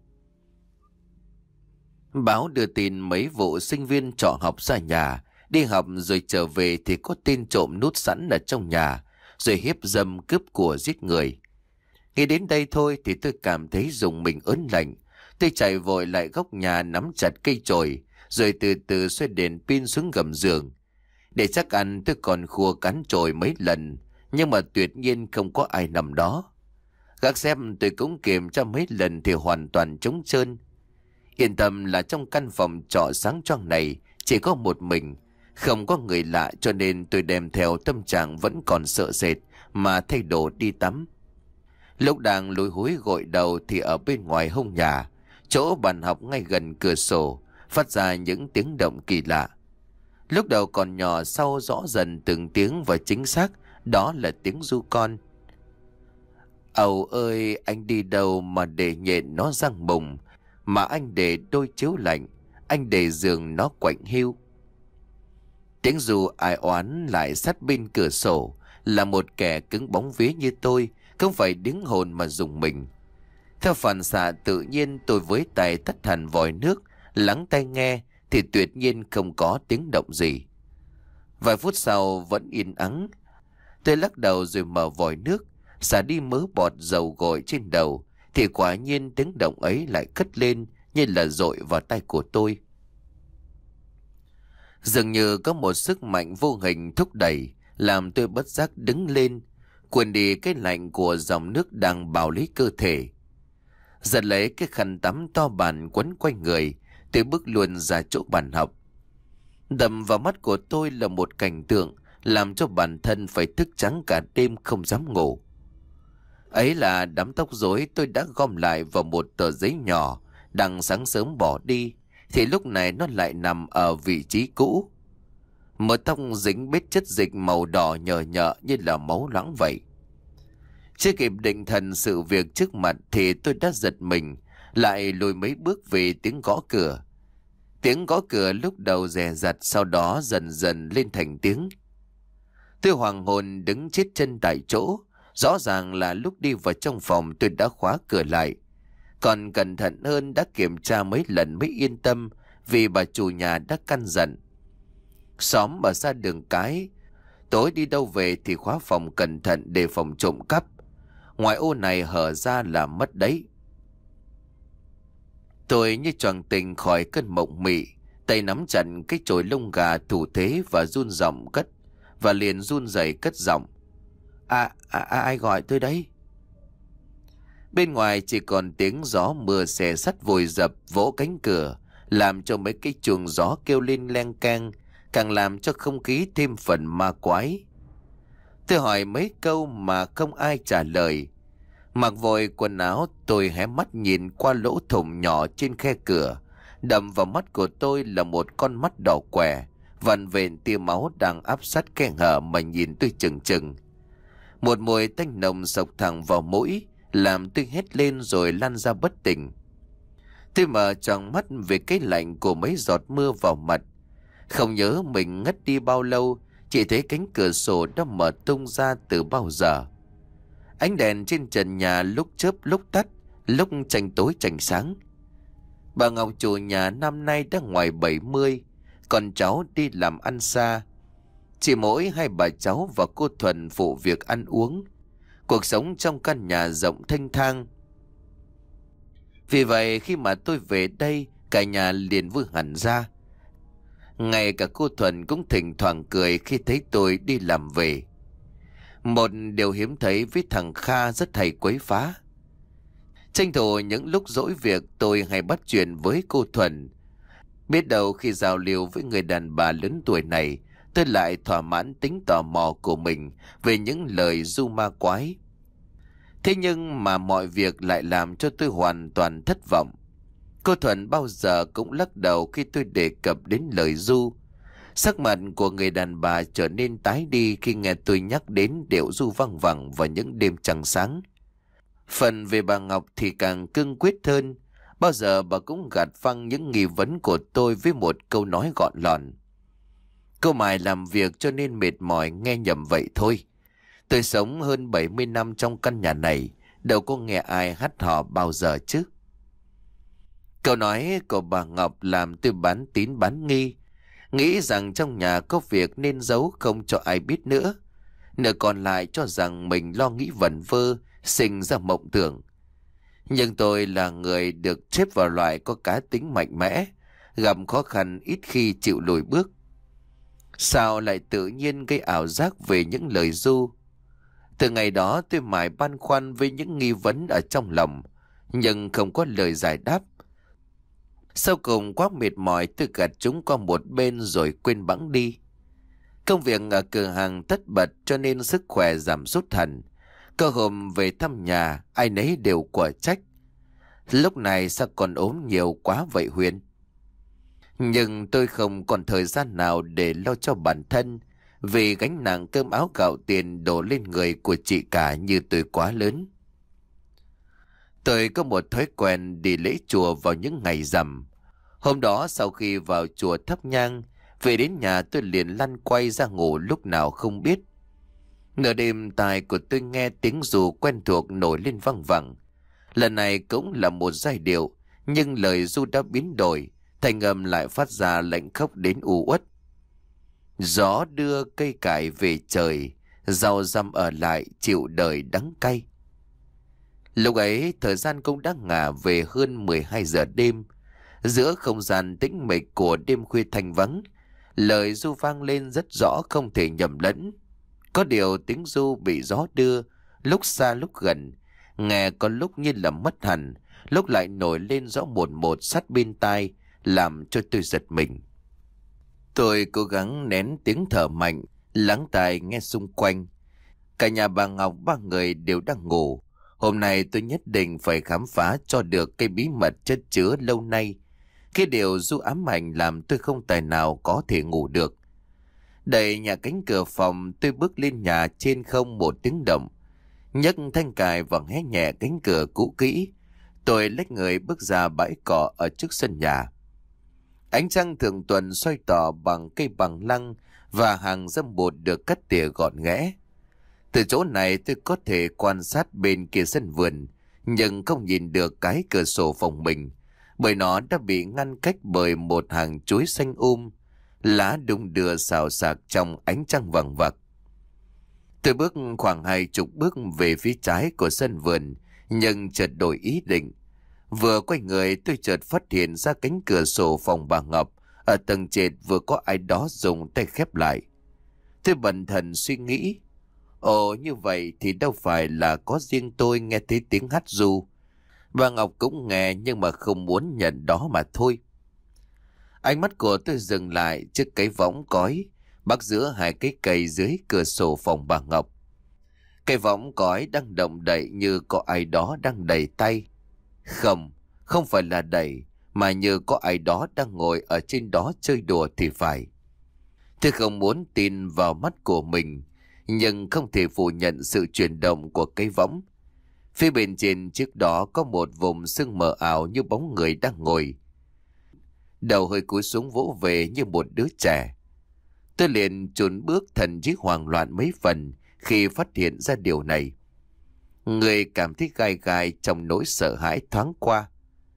A: Báo đưa tin mấy vụ sinh viên trọ học ra nhà, đi học rồi trở về thì có tên trộm nút sẵn ở trong nhà, rồi hiếp dâm cướp của giết người. Nghe đến đây thôi thì tôi cảm thấy dùng mình ớn lạnh. Tôi chạy vội lại góc nhà nắm chặt cây chổi, rồi từ từ xoay đèn pin xuống gầm giường. Để chắc ăn tôi còn khua cắn chổi mấy lần, nhưng mà tuyệt nhiên không có ai nằm đó. Gác xếp tôi cũng kiểm tra mấy lần thì hoàn toàn trống trơn. Yên tâm là trong căn phòng trọ sáng choang này chỉ có một mình, không có người lạ, cho nên tôi đem theo tâm trạng vẫn còn sợ sệt mà thay đồ đi tắm. Lúc đang lúi húi gội đầu thì ở bên ngoài hông nhà, chỗ bàn học ngay gần cửa sổ, phát ra những tiếng động kỳ lạ. Lúc đầu còn nhỏ, sau rõ dần từng tiếng và chính xác, đó là tiếng ru con. Ầu ơi, anh đi đâu mà để nhện nó răng bùng, mà anh để đôi chiếu lạnh, anh để giường nó quạnh hiu. Tiếng ru ai oán lại sát bên cửa sổ, là một kẻ cứng bóng vía như tôi, không phải đứng hồn mà dùng mình. Theo phản xạ tự nhiên tôi với tay tắt hẳn vòi nước, lắng tai nghe thì tuyệt nhiên không có tiếng động gì. Vài phút sau vẫn yên ắng. Tôi lắc đầu rồi mở vòi nước, xả đi mớ bọt dầu gội trên đầu, thì quả nhiên tiếng động ấy lại cất lên như là dội vào tay của tôi. Dường như có một sức mạnh vô hình thúc đẩy, làm tôi bất giác đứng lên, quên đi cái lạnh của dòng nước đang bào lấy cơ thể. Giật lấy cái khăn tắm to bản quấn quanh người, tôi bước luôn ra chỗ bàn học. Đập vào mắt của tôi là một cảnh tượng làm cho bản thân phải thức trắng cả đêm không dám ngủ. Ấy là đám tóc rối tôi đã gom lại vào một tờ giấy nhỏ, đằng sáng sớm bỏ đi, thì lúc này nó lại nằm ở vị trí cũ. Mớ tóc dính bết chất dịch màu đỏ nhờ nhợ như là máu loãng vậy. Chưa kịp định thần sự việc trước mặt thì tôi đã giật mình, lại lùi mấy bước về tiếng gõ cửa. Tiếng gõ cửa lúc đầu dè dặt, sau đó dần dần lên thành tiếng. Tôi hoàng hồn đứng chết chân tại chỗ. Rõ ràng là lúc đi vào trong phòng tôi đã khóa cửa lại. Còn cẩn thận hơn đã kiểm tra mấy lần mới yên tâm, vì bà chủ nhà đã căn dặn. Xóm ở xa đường cái, tối đi đâu về thì khóa phòng cẩn thận để phòng trộm cắp. Ngoài ô này hở ra là mất đấy. Tôi như choàng tỉnh khỏi cơn mộng mị, tay nắm chặt cái chổi lông gà thủ thế và run giọng cất, và liền run rẩy cất giọng. À, à, à ai gọi tôi đấy? Bên ngoài chỉ còn tiếng gió mưa xé sắt vùi dập vỗ cánh cửa, làm cho mấy cái chuông gió kêu lên leng keng, càng làm cho không khí thêm phần ma quái. Tôi hỏi mấy câu mà không ai trả lời. Mặc vội quần áo, tôi hé mắt nhìn qua lỗ thủng nhỏ trên khe cửa. Đập vào mắt của tôi là một con mắt đỏ què, vằn vện tia máu đang áp sát khe hở mà nhìn tôi chừng chừng. Một mùi tanh nồng sộc thẳng vào mũi, làm tôi hét lên rồi lăn ra bất tỉnh. Tôi mở tròn mắt về cái lạnh của mấy giọt mưa vào mặt. Không nhớ mình ngất đi bao lâu, chỉ thấy cánh cửa sổ đã mở tung ra từ bao giờ. Ánh đèn trên trần nhà lúc chớp lúc tắt, lúc chành tối chành sáng. Bà Ngọc chủ nhà năm nay đã ngoài bảy mươi, còn cháu đi làm ăn xa. Chỉ mỗi hai bà cháu và cô Thuần phụ việc ăn uống. Cuộc sống trong căn nhà rộng thênh thang. Vì vậy khi mà tôi về đây, cả nhà liền vui hẳn ra. Ngay cả cô Thuần cũng thỉnh thoảng cười khi thấy tôi đi làm về. Một điều hiếm thấy với thằng Kha rất hay quấy phá. Tranh thủ những lúc dỗi việc tôi hay bắt chuyện với cô Thuần. Biết đâu khi giao lưu với người đàn bà lớn tuổi này, tôi lại thỏa mãn tính tò mò của mình về những lời ru ma quái. Thế nhưng mà mọi việc lại làm cho tôi hoàn toàn thất vọng. Cô Thuần bao giờ cũng lắc đầu khi tôi đề cập đến lời ru. Sắc mặt của người đàn bà trở nên tái đi khi nghe tôi nhắc đến điệu ru văng vẳng vào những đêm trăng sáng. Phần về bà Ngọc thì càng cương quyết hơn. Bao giờ bà cũng gạt phăng những nghi vấn của tôi với một câu nói gọn lọn: cô mài làm việc cho nên mệt mỏi, nghe nhầm vậy thôi. Tôi sống hơn bảy mươi năm trong căn nhà này, đâu có nghe ai hắt hò bao giờ chứ. Câu nói của bà Ngọc làm tôi bán tín bán nghi, nghĩ rằng trong nhà có việc nên giấu không cho ai biết nữa. Nửa còn lại cho rằng mình lo nghĩ vẩn vơ, sinh ra mộng tưởng. Nhưng tôi là người được xếp vào loại có cá tính mạnh mẽ, gặp khó khăn ít khi chịu lùi bước. Sao lại tự nhiên gây ảo giác về những lời ru? Từ ngày đó tôi mãi băn khoăn với những nghi vấn ở trong lòng, nhưng không có lời giải đáp. Sau cùng quá mệt mỏi, tôi gạt chúng qua một bên rồi quên bẵng đi. Công việc ở cửa hàng tất bật cho nên sức khỏe giảm sút hẳn. Có hôm về thăm nhà, ai nấy đều quả trách: lúc này sao còn ốm nhiều quá vậy Huyền? Nhưng tôi không còn thời gian nào để lo cho bản thân, vì gánh nặng cơm áo gạo tiền đổ lên người của chị cả như tôi quá lớn. Tôi có một thói quen đi lễ chùa vào những ngày rằm. Hôm đó sau khi vào chùa thắp nhang, về đến nhà tôi liền lăn quay ra ngủ lúc nào không biết. Nửa đêm tai của tôi nghe tiếng ru quen thuộc nổi lên văng vẳng. Lần này cũng là một giai điệu, nhưng lời ru đã biến đổi, thành âm lại phát ra lệnh khóc đến u uất. Gió đưa cây cải về trời, rau răm ở lại chịu đời đắng cay. Lúc ấy thời gian cũng đã ngả về hơn mười hai giờ đêm. Giữa không gian tĩnh mịch của đêm khuya thanh vắng, lời ru vang lên rất rõ không thể nhầm lẫn. Có điều tiếng ru bị gió đưa, lúc xa lúc gần, nghe có lúc như là mất hẳn, lúc lại nổi lên rõ một một sát bên tai, làm cho tôi giật mình. Tôi cố gắng nén tiếng thở mạnh, lắng tai nghe xung quanh. Cả nhà bà Ngọc ba người đều đang ngủ. Hôm nay tôi nhất định phải khám phá cho được cái bí mật chất chứa lâu nay. Cái điều ru ám ảnh làm tôi không tài nào có thể ngủ được. Đẩy nhà cánh cửa phòng, tôi bước lên nhà trên không một tiếng động. Nhấc thanh cài và hé nhẹ cánh cửa cũ kỹ. Tôi lách người bước ra bãi cỏ ở trước sân nhà. Ánh trăng thượng tuần soi tỏ bằng cây bằng lăng và hàng dâm bột được cắt tỉa gọn ghẽ. Từ chỗ này tôi có thể quan sát bên kia sân vườn, nhưng không nhìn được cái cửa sổ phòng mình, bởi nó đã bị ngăn cách bởi một hàng chuối xanh um, lá đung đưa xào xạc trong ánh trăng vàng vặc. Tôi bước khoảng hai chục bước về phía trái của sân vườn, nhưng chợt đổi ý định. Vừa quay người tôi chợt phát hiện ra cánh cửa sổ phòng bà Ngọc ở tầng trệt vừa có ai đó dùng tay khép lại. Tôi bần thần suy nghĩ, ồ như vậy thì đâu phải là có riêng tôi nghe thấy tiếng hát ru. Bà Ngọc cũng nghe nhưng mà không muốn nhận đó mà thôi. Ánh mắt của tôi dừng lại trước cái võng cói bắc giữa hai cái cây dưới cửa sổ phòng bà Ngọc. Cái võng cói đang động đậy như có ai đó đang đẩy tay. Không, không phải là đẩy, mà như có ai đó đang ngồi ở trên đó chơi đùa thì phải. Tôi không muốn tin vào mắt của mình, nhưng không thể phủ nhận sự chuyển động của cái võng. Phía bên trên trước đó có một vùng sương mờ ảo như bóng người đang ngồi. Đầu hơi cúi xuống vỗ về như một đứa trẻ. Tôi liền chùn bước, thần trí hoảng loạn mấy phần khi phát hiện ra điều này. Người cảm thấy gai gai trong nỗi sợ hãi thoáng qua.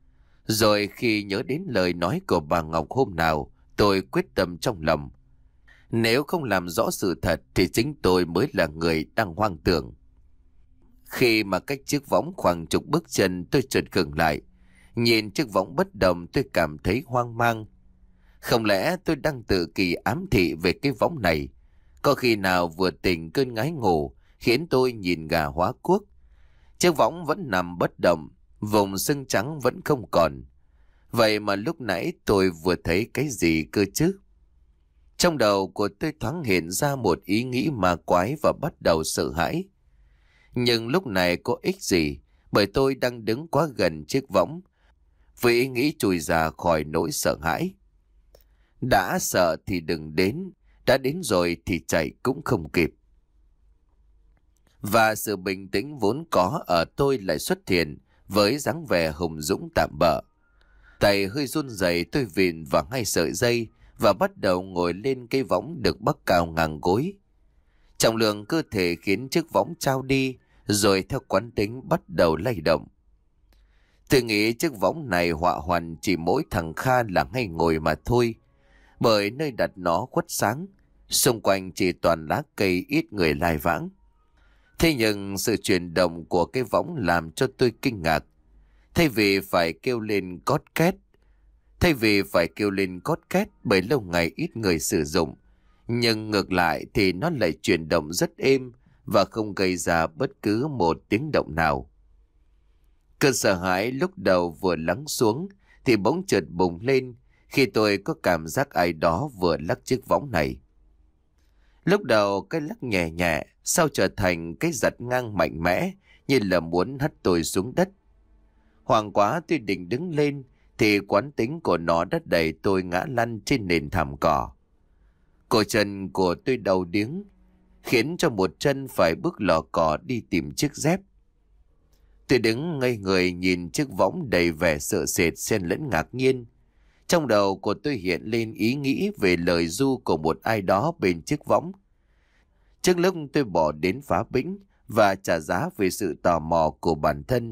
A: Rồi khi nhớ đến lời nói của bà Ngọc hôm nào, tôi quyết tâm trong lòng. Nếu không làm rõ sự thật thì chính tôi mới là người đang hoang tưởng. Khi mà cách chiếc võng khoảng chục bước chân, tôi chợt khựng lại. Nhìn chiếc võng bất động, tôi cảm thấy hoang mang. Không lẽ tôi đang tự kỳ ám thị về cái võng này? Có khi nào vừa tỉnh cơn ngái ngủ, khiến tôi nhìn gà hóa cuốc. Chiếc võng vẫn nằm bất động, vùng xương trắng vẫn không còn. Vậy mà lúc nãy tôi vừa thấy cái gì cơ chứ? Trong đầu của tôi thoáng hiện ra một ý nghĩ ma quái và bắt đầu sợ hãi. Nhưng lúc này có ích gì, bởi tôi đang đứng quá gần chiếc võng, với ý nghĩ trùi ra khỏi nỗi sợ hãi. Đã sợ thì đừng đến, đã đến rồi thì chạy cũng không kịp. Và sự bình tĩnh vốn có ở tôi lại xuất hiện với dáng vẻ hùng dũng tạm bợ. Tay hơi run rẩy, tôi vịn vào hai sợi dây và bắt đầu ngồi lên cây võng được bắc cao ngang gối. Trọng lượng cơ thể khiến chiếc võng trao đi, rồi theo quán tính bắt đầu lay động. Tôi nghĩ chiếc võng này họa hoàn chỉ mỗi thằng Kha là ngay ngồi mà thôi, bởi nơi đặt nó khuất sáng, xung quanh chỉ toàn lá cây ít người lai vãng. Thế nhưng sự chuyển động của cái võng làm cho tôi kinh ngạc. Thay vì phải kêu lên cót két, thay vì phải kêu lên cót két bởi lâu ngày ít người sử dụng, nhưng ngược lại thì nó lại chuyển động rất êm và không gây ra bất cứ một tiếng động nào. Cơn sợ hãi lúc đầu vừa lắng xuống thì bỗng chợt bùng lên khi tôi có cảm giác ai đó vừa lắc chiếc võng này. Lúc đầu cái lắc nhẹ nhẹ, sau trở thành cái giật ngang mạnh mẽ như là muốn hất tôi xuống đất. Hoảng quá tôi định đứng lên thì quán tính của nó đã đẩy tôi ngã lăn trên nền thảm cỏ. Cổ chân của tôi đau điếng, khiến cho một chân phải bước lò cỏ đi tìm chiếc dép. Tôi đứng ngây người nhìn chiếc võng đầy vẻ sợ sệt xen lẫn ngạc nhiên. Trong đầu của tôi hiện lên ý nghĩ về lời ru của một ai đó bên chiếc võng. Trước lúc tôi bỏ đến phá bĩnh và trả giá về sự tò mò của bản thân.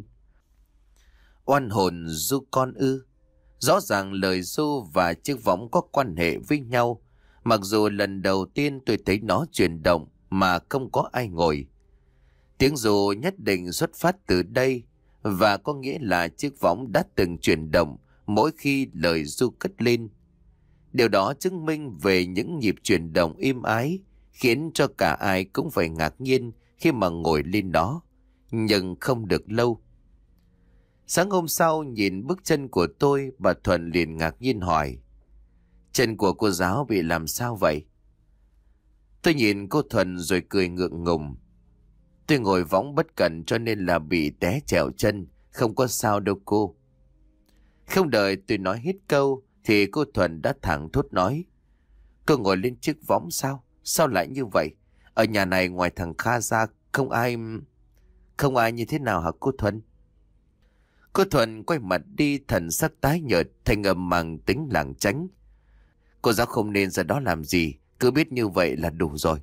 A: Oan hồn ru con ư? Rõ ràng lời ru và chiếc võng có quan hệ với nhau, mặc dù lần đầu tiên tôi thấy nó chuyển động mà không có ai ngồi. Tiếng ru nhất định xuất phát từ đây, và có nghĩa là chiếc võng đã từng chuyển động mỗi khi lời ru cất lên. Điều đó chứng minh về những nhịp chuyển động êm ái, khiến cho cả ai cũng phải ngạc nhiên khi mà ngồi lên đó, nhưng không được lâu. Sáng hôm sau nhìn bước chân của tôi, bà Thuận liền ngạc nhiên hỏi: "Chân của cô giáo bị làm sao vậy?" Tôi nhìn cô Thuận rồi cười ngượng ngùng. "Tôi ngồi võng bất cẩn cho nên là bị té trẹo chân, không có sao đâu cô." Không đợi tôi nói hết câu thì cô Thuận đã thẳng thốt nói: "Cô ngồi lên chiếc võng sao? Sao lại như vậy? Ở nhà này ngoài thằng Kha ra không ai... Không ai như thế nào hả cô Thuận?" Cô Thuận quay mặt đi, thần sắc tái nhợt, thành âm mang tính lảng tránh: "Cô giáo không nên ra đó làm gì, cứ biết như vậy là đủ rồi."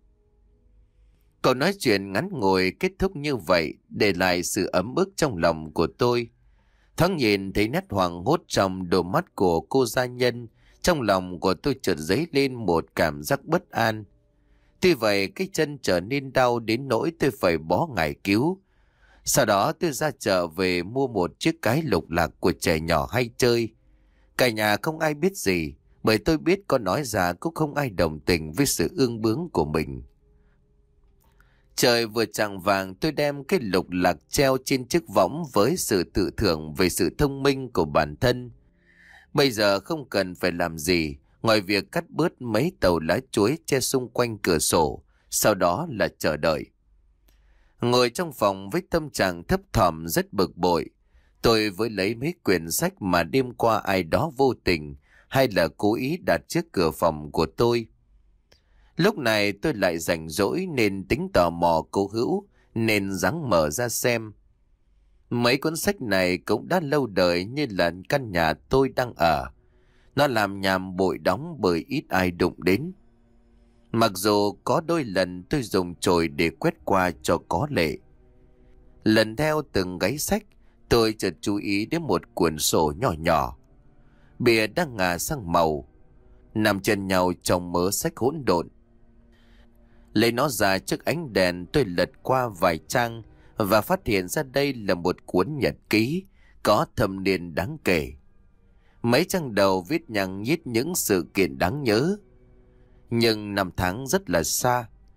A: Cậu nói chuyện ngắn ngủi kết thúc như vậy, để lại sự ấm ức trong lòng của tôi. Thoáng nhìn thấy nét hoảng hốt trong đôi mắt của cô gia nhân, trong lòng của tôi chợt dấy lên một cảm giác bất an. Tuy vậy cái chân trở nên đau đến nỗi tôi phải bó ngải cứu. Sau đó tôi ra chợ về mua một chiếc cái lục lạc của trẻ nhỏ hay chơi. Cả nhà không ai biết gì, bởi tôi biết có nói ra cũng không ai đồng tình với sự ương bướng của mình. Trời vừa chạng vàng, tôi đem cái lục lạc treo trên chiếc võng với sự tự thưởng về sự thông minh của bản thân. Bây giờ không cần phải làm gì ngoài việc cắt bớt mấy tàu lá chuối che xung quanh cửa sổ, sau đó là chờ đợi. Ngồi trong phòng với tâm trạng thấp thỏm rất bực bội, tôi với lấy mấy quyển sách mà đêm qua ai đó vô tình hay là cố ý đặt trước cửa phòng của tôi. Lúc này tôi lại rảnh rỗi nên tính tò mò cố hữu, nên ráng mở ra xem. Mấy cuốn sách này cũng đã lâu đời như là căn nhà tôi đang ở. Nó làm nhàm bụi đóng bởi ít ai đụng đến. Mặc dù có đôi lần tôi dùng chổi để quét qua cho có lệ. Lần theo từng gáy sách, tôi chợt chú ý đến một cuốn sổ nhỏ nhỏ. Bìa đang ngả sang màu, nằm chân nhau trong mớ sách hỗn độn. Lấy nó ra trước ánh đèn, tôi lật qua vài trang và phát hiện ra đây là một cuốn nhật ký có thâm niên đáng kể. Mấy trang đầu viết nhằng nhít những sự kiện đáng nhớ, nhưng năm tháng rất là xa.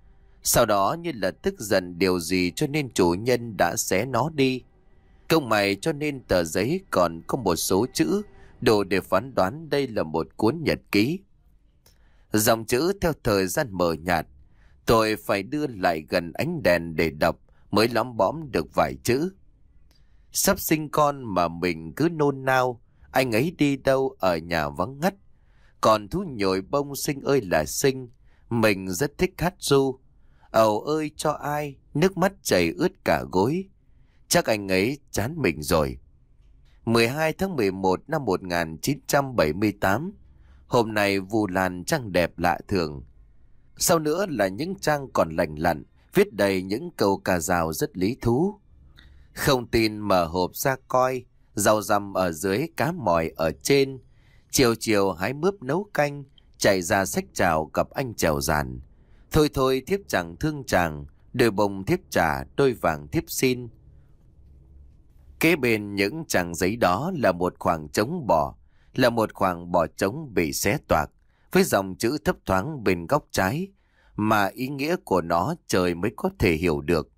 A: Sau đó như là tức giận điều gì cho nên chủ nhân đã xé nó đi. Câu mày cho nên tờ giấy còn có một số chữ đủ để phán đoán đây là một cuốn nhật ký. Dòng chữ theo thời gian mờ nhạt, tôi phải đưa lại gần ánh đèn để đọc mới lóm bõm được vài chữ. Sắp sinh con mà mình cứ nôn nao, anh ấy đi đâu ở nhà vắng ngắt. Còn thú nhồi bông sinh ơi là sinh, mình rất thích hát ru. Ầu ơi cho ai, nước mắt chảy ướt cả gối. Chắc anh ấy chán mình rồi. mười hai tháng mười một năm một nghìn chín trăm bảy mươi tám. Hôm nay vu lan trăng đẹp lạ thường. Sau nữa là những trang còn lành lặn, viết đầy những câu ca dao rất lý thú. Không tin mở hộp ra coi, rau răm ở dưới, cá mòi ở trên. Chiều chiều hái mướp nấu canh, chạy ra xách chào gặp anh chèo giàn. Thôi thôi thiếp chẳng thương chàng, đôi bông thiếp trả, đôi vàng thiếp xin. Kế bên những trang giấy đó là một khoảng trống bò, là một khoảng bò trống bị xé toạc, với dòng chữ thấp thoáng bên góc trái, mà ý nghĩa của nó trời mới có thể hiểu được.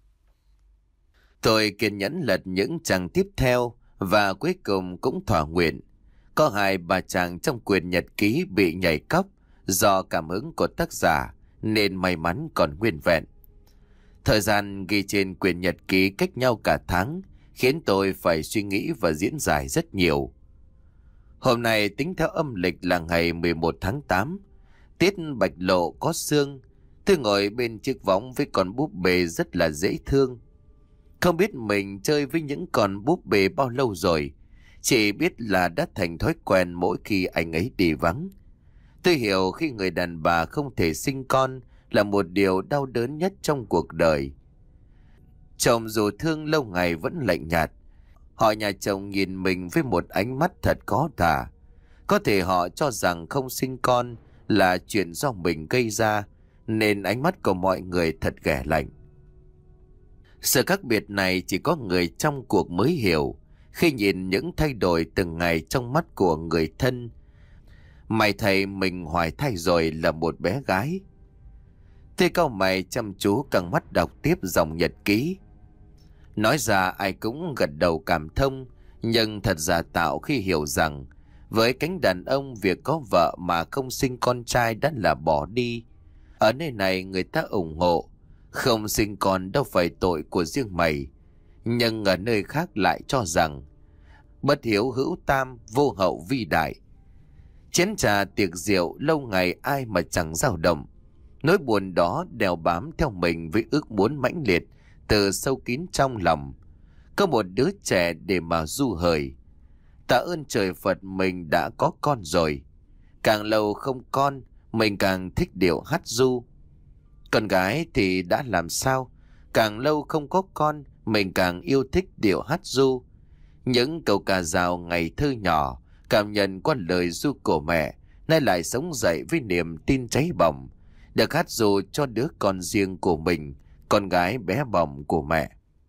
A: Tôi kiên nhẫn lật những trang tiếp theo, và cuối cùng cũng thỏa nguyện. Có hai bà chàng trong quyển nhật ký bị nhảy cóc do cảm hứng của tác giả, nên may mắn còn nguyên vẹn. Thời gian ghi trên quyển nhật ký cách nhau cả tháng, khiến tôi phải suy nghĩ và diễn giải rất nhiều. Hôm nay tính theo âm lịch là ngày mười một tháng tám, tiết bạch lộ có sương. Tôi ngồi bên chiếc võng với con búp bê rất là dễ thương. Không biết mình chơi với những con búp bê bao lâu rồi, chỉ biết là đã thành thói quen mỗi khi anh ấy đi vắng. Tôi hiểu khi người đàn bà không thể sinh con là một điều đau đớn nhất trong cuộc đời. Chồng dù thương lâu ngày vẫn lạnh nhạt. Họ nhà chồng nhìn mình với một ánh mắt thật có tả. Có thể họ cho rằng không sinh con là chuyện do mình gây ra, nên ánh mắt của mọi người thật ghẻ lạnh. Sự khác biệt này chỉ có người trong cuộc mới hiểu, khi nhìn những thay đổi từng ngày trong mắt của người thân. Mày thầy mình hoài thai rồi là một bé gái. Thế cau mày chăm chú căng mắt đọc tiếp dòng nhật ký. Nói ra ai cũng gật đầu cảm thông, nhưng thật giả tạo khi hiểu rằng với cánh đàn ông việc có vợ mà không sinh con trai đã là bỏ đi. Ở nơi này người ta ủng hộ, không sinh con đâu phải tội của riêng mày. Nhưng ở nơi khác lại cho rằng bất hiếu hữu tam, vô hậu vi đại. Chén trà tiệc rượu lâu ngày ai mà chẳng dao động. Nỗi buồn đó đeo bám theo mình với ước muốn mãnh liệt từ sâu kín trong lòng. Có một đứa trẻ để mà du hời. Tạ ơn trời Phật mình đã có con rồi. Càng lâu không con, mình càng thích điệu hát ru. Con gái thì đã làm sao? Càng lâu không có con, mình càng yêu thích điệu hát ru. Những câu ca dao ngày thơ nhỏ, cảm nhận qua lời ru của mẹ, nay lại sống dậy với niềm tin cháy bỏng, được hát ru cho đứa con riêng của mình, con gái bé bỏng của mẹ.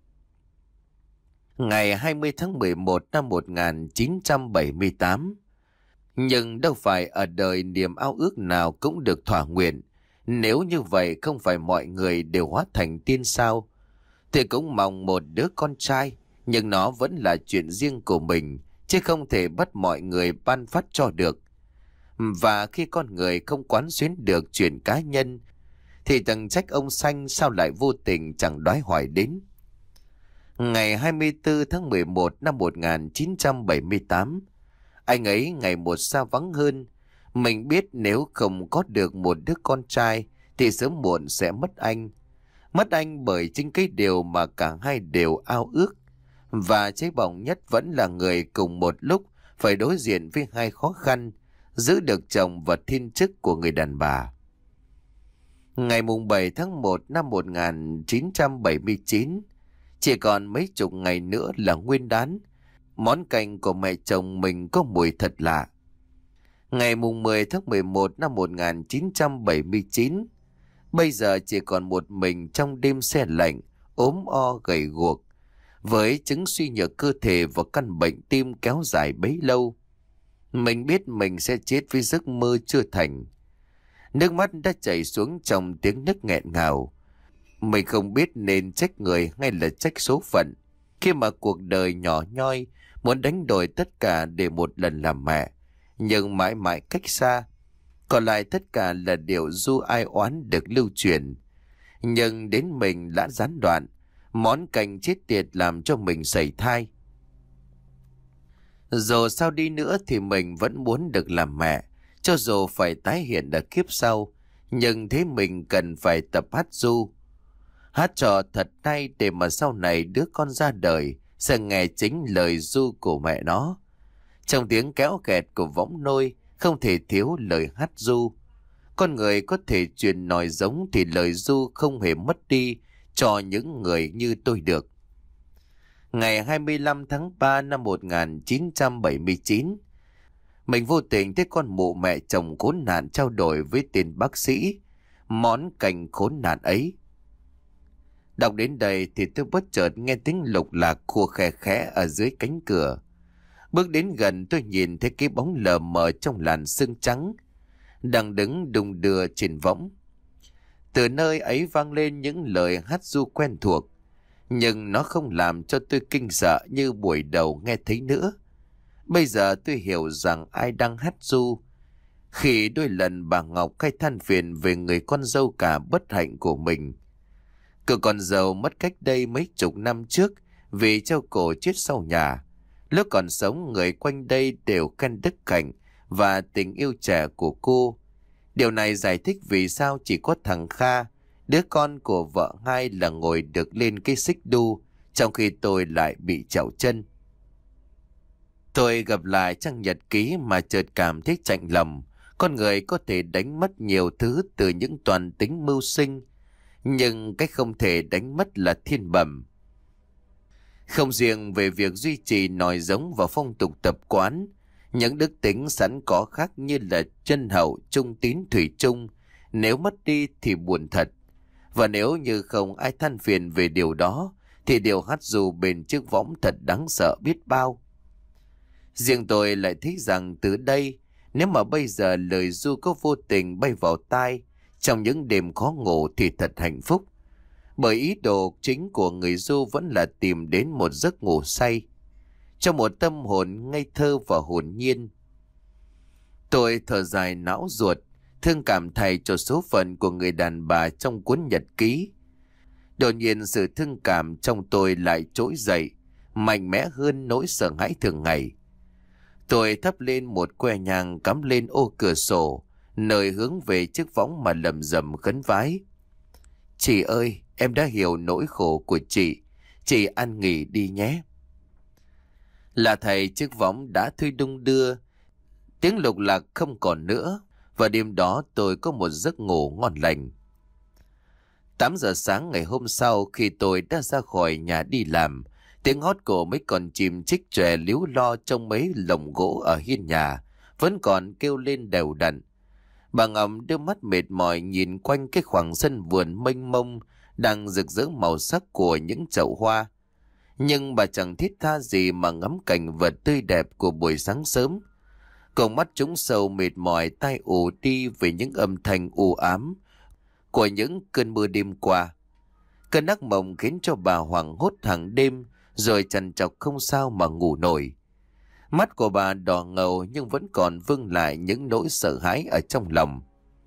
A: Ngày hai mươi tháng mười một năm một nghìn chín trăm bảy mươi tám. Nhưng đâu phải ở đời niềm ao ước nào cũng được thỏa nguyện. Nếu như vậy không phải mọi người đều hóa thành tiên sao? Thì cũng mong một đứa con trai, nhưng nó vẫn là chuyện riêng của mình, chứ không thể bắt mọi người ban phát cho được. Và khi con người không quán xuyến được chuyện cá nhân, thì thằng trách ông Xanh sao lại vô tình chẳng đoái hoài đến. Ngày hai mươi tư tháng mười một năm một nghìn chín trăm bảy mươi tám, anh ấy ngày một xa vắng hơn. Mình biết nếu không có được một đứa con trai thì sớm muộn sẽ mất anh. Mất anh bởi chính cái điều mà cả hai đều ao ước. Và cháy bỏng nhất vẫn là người cùng một lúc phải đối diện với hai khó khăn: giữ được chồng và thiên chức của người đàn bà. Ngày mùng bảy tháng một năm một nghìn chín trăm bảy mươi chín, chỉ còn mấy chục ngày nữa là Nguyên đán. Món canh của mẹ chồng mình có mùi thật lạ. Ngày mùng mười tháng mười một năm một nghìn chín trăm bảy mươi chín, bây giờ chỉ còn một mình trong đêm se lạnh, ốm o gầy guộc, với chứng suy nhược cơ thể và căn bệnh tim kéo dài bấy lâu. Mình biết mình sẽ chết với giấc mơ chưa thành. Nước mắt đã chảy xuống trong tiếng nức nghẹn ngào. Mình không biết nên trách người hay là trách số phận, khi mà cuộc đời nhỏ nhoi muốn đánh đổi tất cả để một lần làm mẹ, nhưng mãi mãi cách xa. Còn lại tất cả là điều ru ai oán được lưu truyền. Nhưng đến mình đã gián đoạn, món canh chết tiệt làm cho mình sẩy thai. Dù sao đi nữa thì mình vẫn muốn được làm mẹ, cho dù phải tái hiện ở kiếp sau. Nhưng thế mình cần phải tập hát ru, hát trò thật hay, để mà sau này đứa con ra đời sẽ nghe chính lời ru của mẹ nó. Trong tiếng kéo kẹt của võng nôi không thể thiếu lời hát ru. Con người có thể truyền nòi giống thì lời ru không hề mất đi cho những người như tôi được. Ngày hai mươi lăm tháng ba năm một nghìn chín trăm bảy mươi chín, mình vô tình thấy con mụ mẹ chồng khốn nạn trao đổi với tên bác sĩ món canh khốn nạn ấy. Đọc đến đây thì tôi bất chợt nghe tiếng lục lạc khua khe khẽ ở dưới cánh cửa. Bước đến gần tôi nhìn thấy cái bóng lờ mờ trong làn sương trắng đang đứng đung đưa trên võng. Từ nơi ấy vang lên những lời hát ru quen thuộc, nhưng nó không làm cho tôi kinh sợ như buổi đầu nghe thấy nữa. Bây giờ tôi hiểu rằng ai đang hát ru. Khi đôi lần bà Ngọc khai than phiền về người con dâu cả bất hạnh của mình. Cậu con dâu mất cách đây mấy chục năm trước vì treo cổ chết sau nhà. Lúc còn sống, người quanh đây đều khen đức hạnh và tình yêu trẻ của cô. Điều này giải thích vì sao chỉ có thằng Kha, đứa con của vợ hai, là ngồi được lên cái xích đu, trong khi tôi lại bị trẹo chân. Tôi gặp lại trang nhật ký mà chợt cảm thấy chạnh lòng. Con người có thể đánh mất nhiều thứ từ những toàn tính mưu sinh, nhưng cách không thể đánh mất là thiên bẩm. Không riêng về việc duy trì nòi giống và phong tục tập quán, những đức tính sẵn có khác như là chân hậu, trung tín, thủy chung, nếu mất đi thì buồn thật. Và nếu như không ai than phiền về điều đó, thì điều hát ru bên chiếc võng thật đáng sợ biết bao. Riêng tôi lại thấy rằng từ đây, nếu mà bây giờ lời ru có vô tình bay vào tai trong những đêm khó ngủ thì thật hạnh phúc. Bởi ý đồ chính của người ru vẫn là tìm đến một giấc ngủ say, cho một tâm hồn ngây thơ và hồn nhiên. Tôi thở dài não ruột, thương cảm thay cho số phận của người đàn bà trong cuốn nhật ký. Đột nhiên sự thương cảm trong tôi lại trỗi dậy, mạnh mẽ hơn nỗi sợ hãi thường ngày. Tôi thắp lên một que nhang cắm lên ô cửa sổ, nơi hướng về chiếc võng mà lầm rầm khấn vái. Chị ơi, em đã hiểu nỗi khổ của chị, chị ăn nghỉ đi nhé. Là thầy, chiếc võng đã thôi đung đưa, tiếng lục lạc không còn nữa, và đêm đó tôi có một giấc ngủ ngon lành. Tám giờ sáng ngày hôm sau, khi tôi đã ra khỏi nhà đi làm, tiếng hót của mấy con chim chích chòe líu lo trong mấy lồng gỗ ở hiên nhà vẫn còn kêu lên đều đặn. Bà Ngọc đưa mắt mệt mỏi nhìn quanh cái khoảng sân vườn mênh mông đang rực rỡ màu sắc của những chậu hoa. Nhưng bà chẳng thiết tha gì mà ngắm cảnh vật tươi đẹp của buổi sáng sớm. Con mắt trũng sâu mệt mỏi, tai ù đi về những âm thanh u ám của những cơn mưa đêm qua. Cơn ác mộng khiến cho bà hoảng hốt hàng đêm, rồi trằn trọc không sao mà ngủ nổi. Mắt của bà đỏ ngầu nhưng vẫn còn vương lại những nỗi sợ hãi ở trong lòng.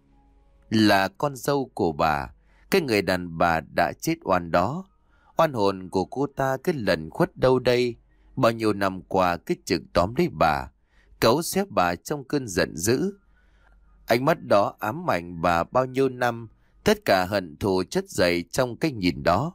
A: Là con dâu của bà, cái người đàn bà đã chết oan đó. Oan hồn của cô ta cứ lẩn khuất đâu đây, bao nhiêu năm qua cứ trực tóm lấy bà, cấu xếp bà trong cơn giận dữ. Ánh mắt đó ám ảnh bà bao nhiêu năm, tất cả hận thù chất dày trong cái nhìn đó.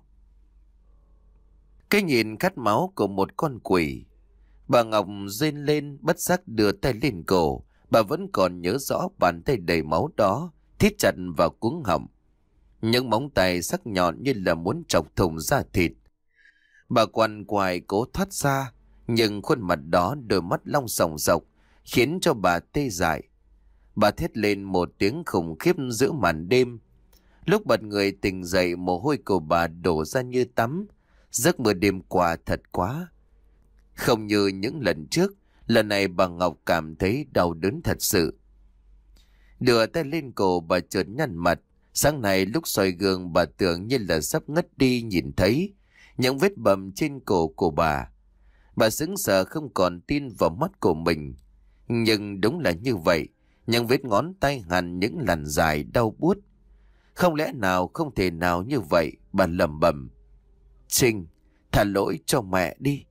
A: Cái nhìn khát máu của một con quỷ. Bà Ngọc rên lên, bất giác đưa tay lên cổ. Bà vẫn còn nhớ rõ bàn tay đầy máu đó thiết chặt vào cuống họng. Những móng tay sắc nhọn như là muốn chọc thủng da thịt. Bà quằn quại cố thoát ra, nhưng khuôn mặt đó, đôi mắt long sòng sọc khiến cho bà tê dại. Bà thét lên một tiếng khủng khiếp giữa màn đêm. Lúc bật người tỉnh dậy, mồ hôi của bà đổ ra như tắm. Giấc mơ đêm qua thật quá. Không như những lần trước, lần này bà Ngọc cảm thấy đau đớn thật sự. Đưa tay lên cổ, bà chợt nhăn mặt, Sáng nay lúc soi gương bà tưởng như là sắp ngất đi nhìn thấy những vết bầm trên cổ của bà. Bà sững sờ không còn tin vào mắt của mình. Nhưng đúng là như vậy, những vết ngón tay hằn những lằn dài đau buốt. Không lẽ nào không thể nào như vậy, bà lẩm bẩm. Trinh, thả lỗi cho mẹ đi.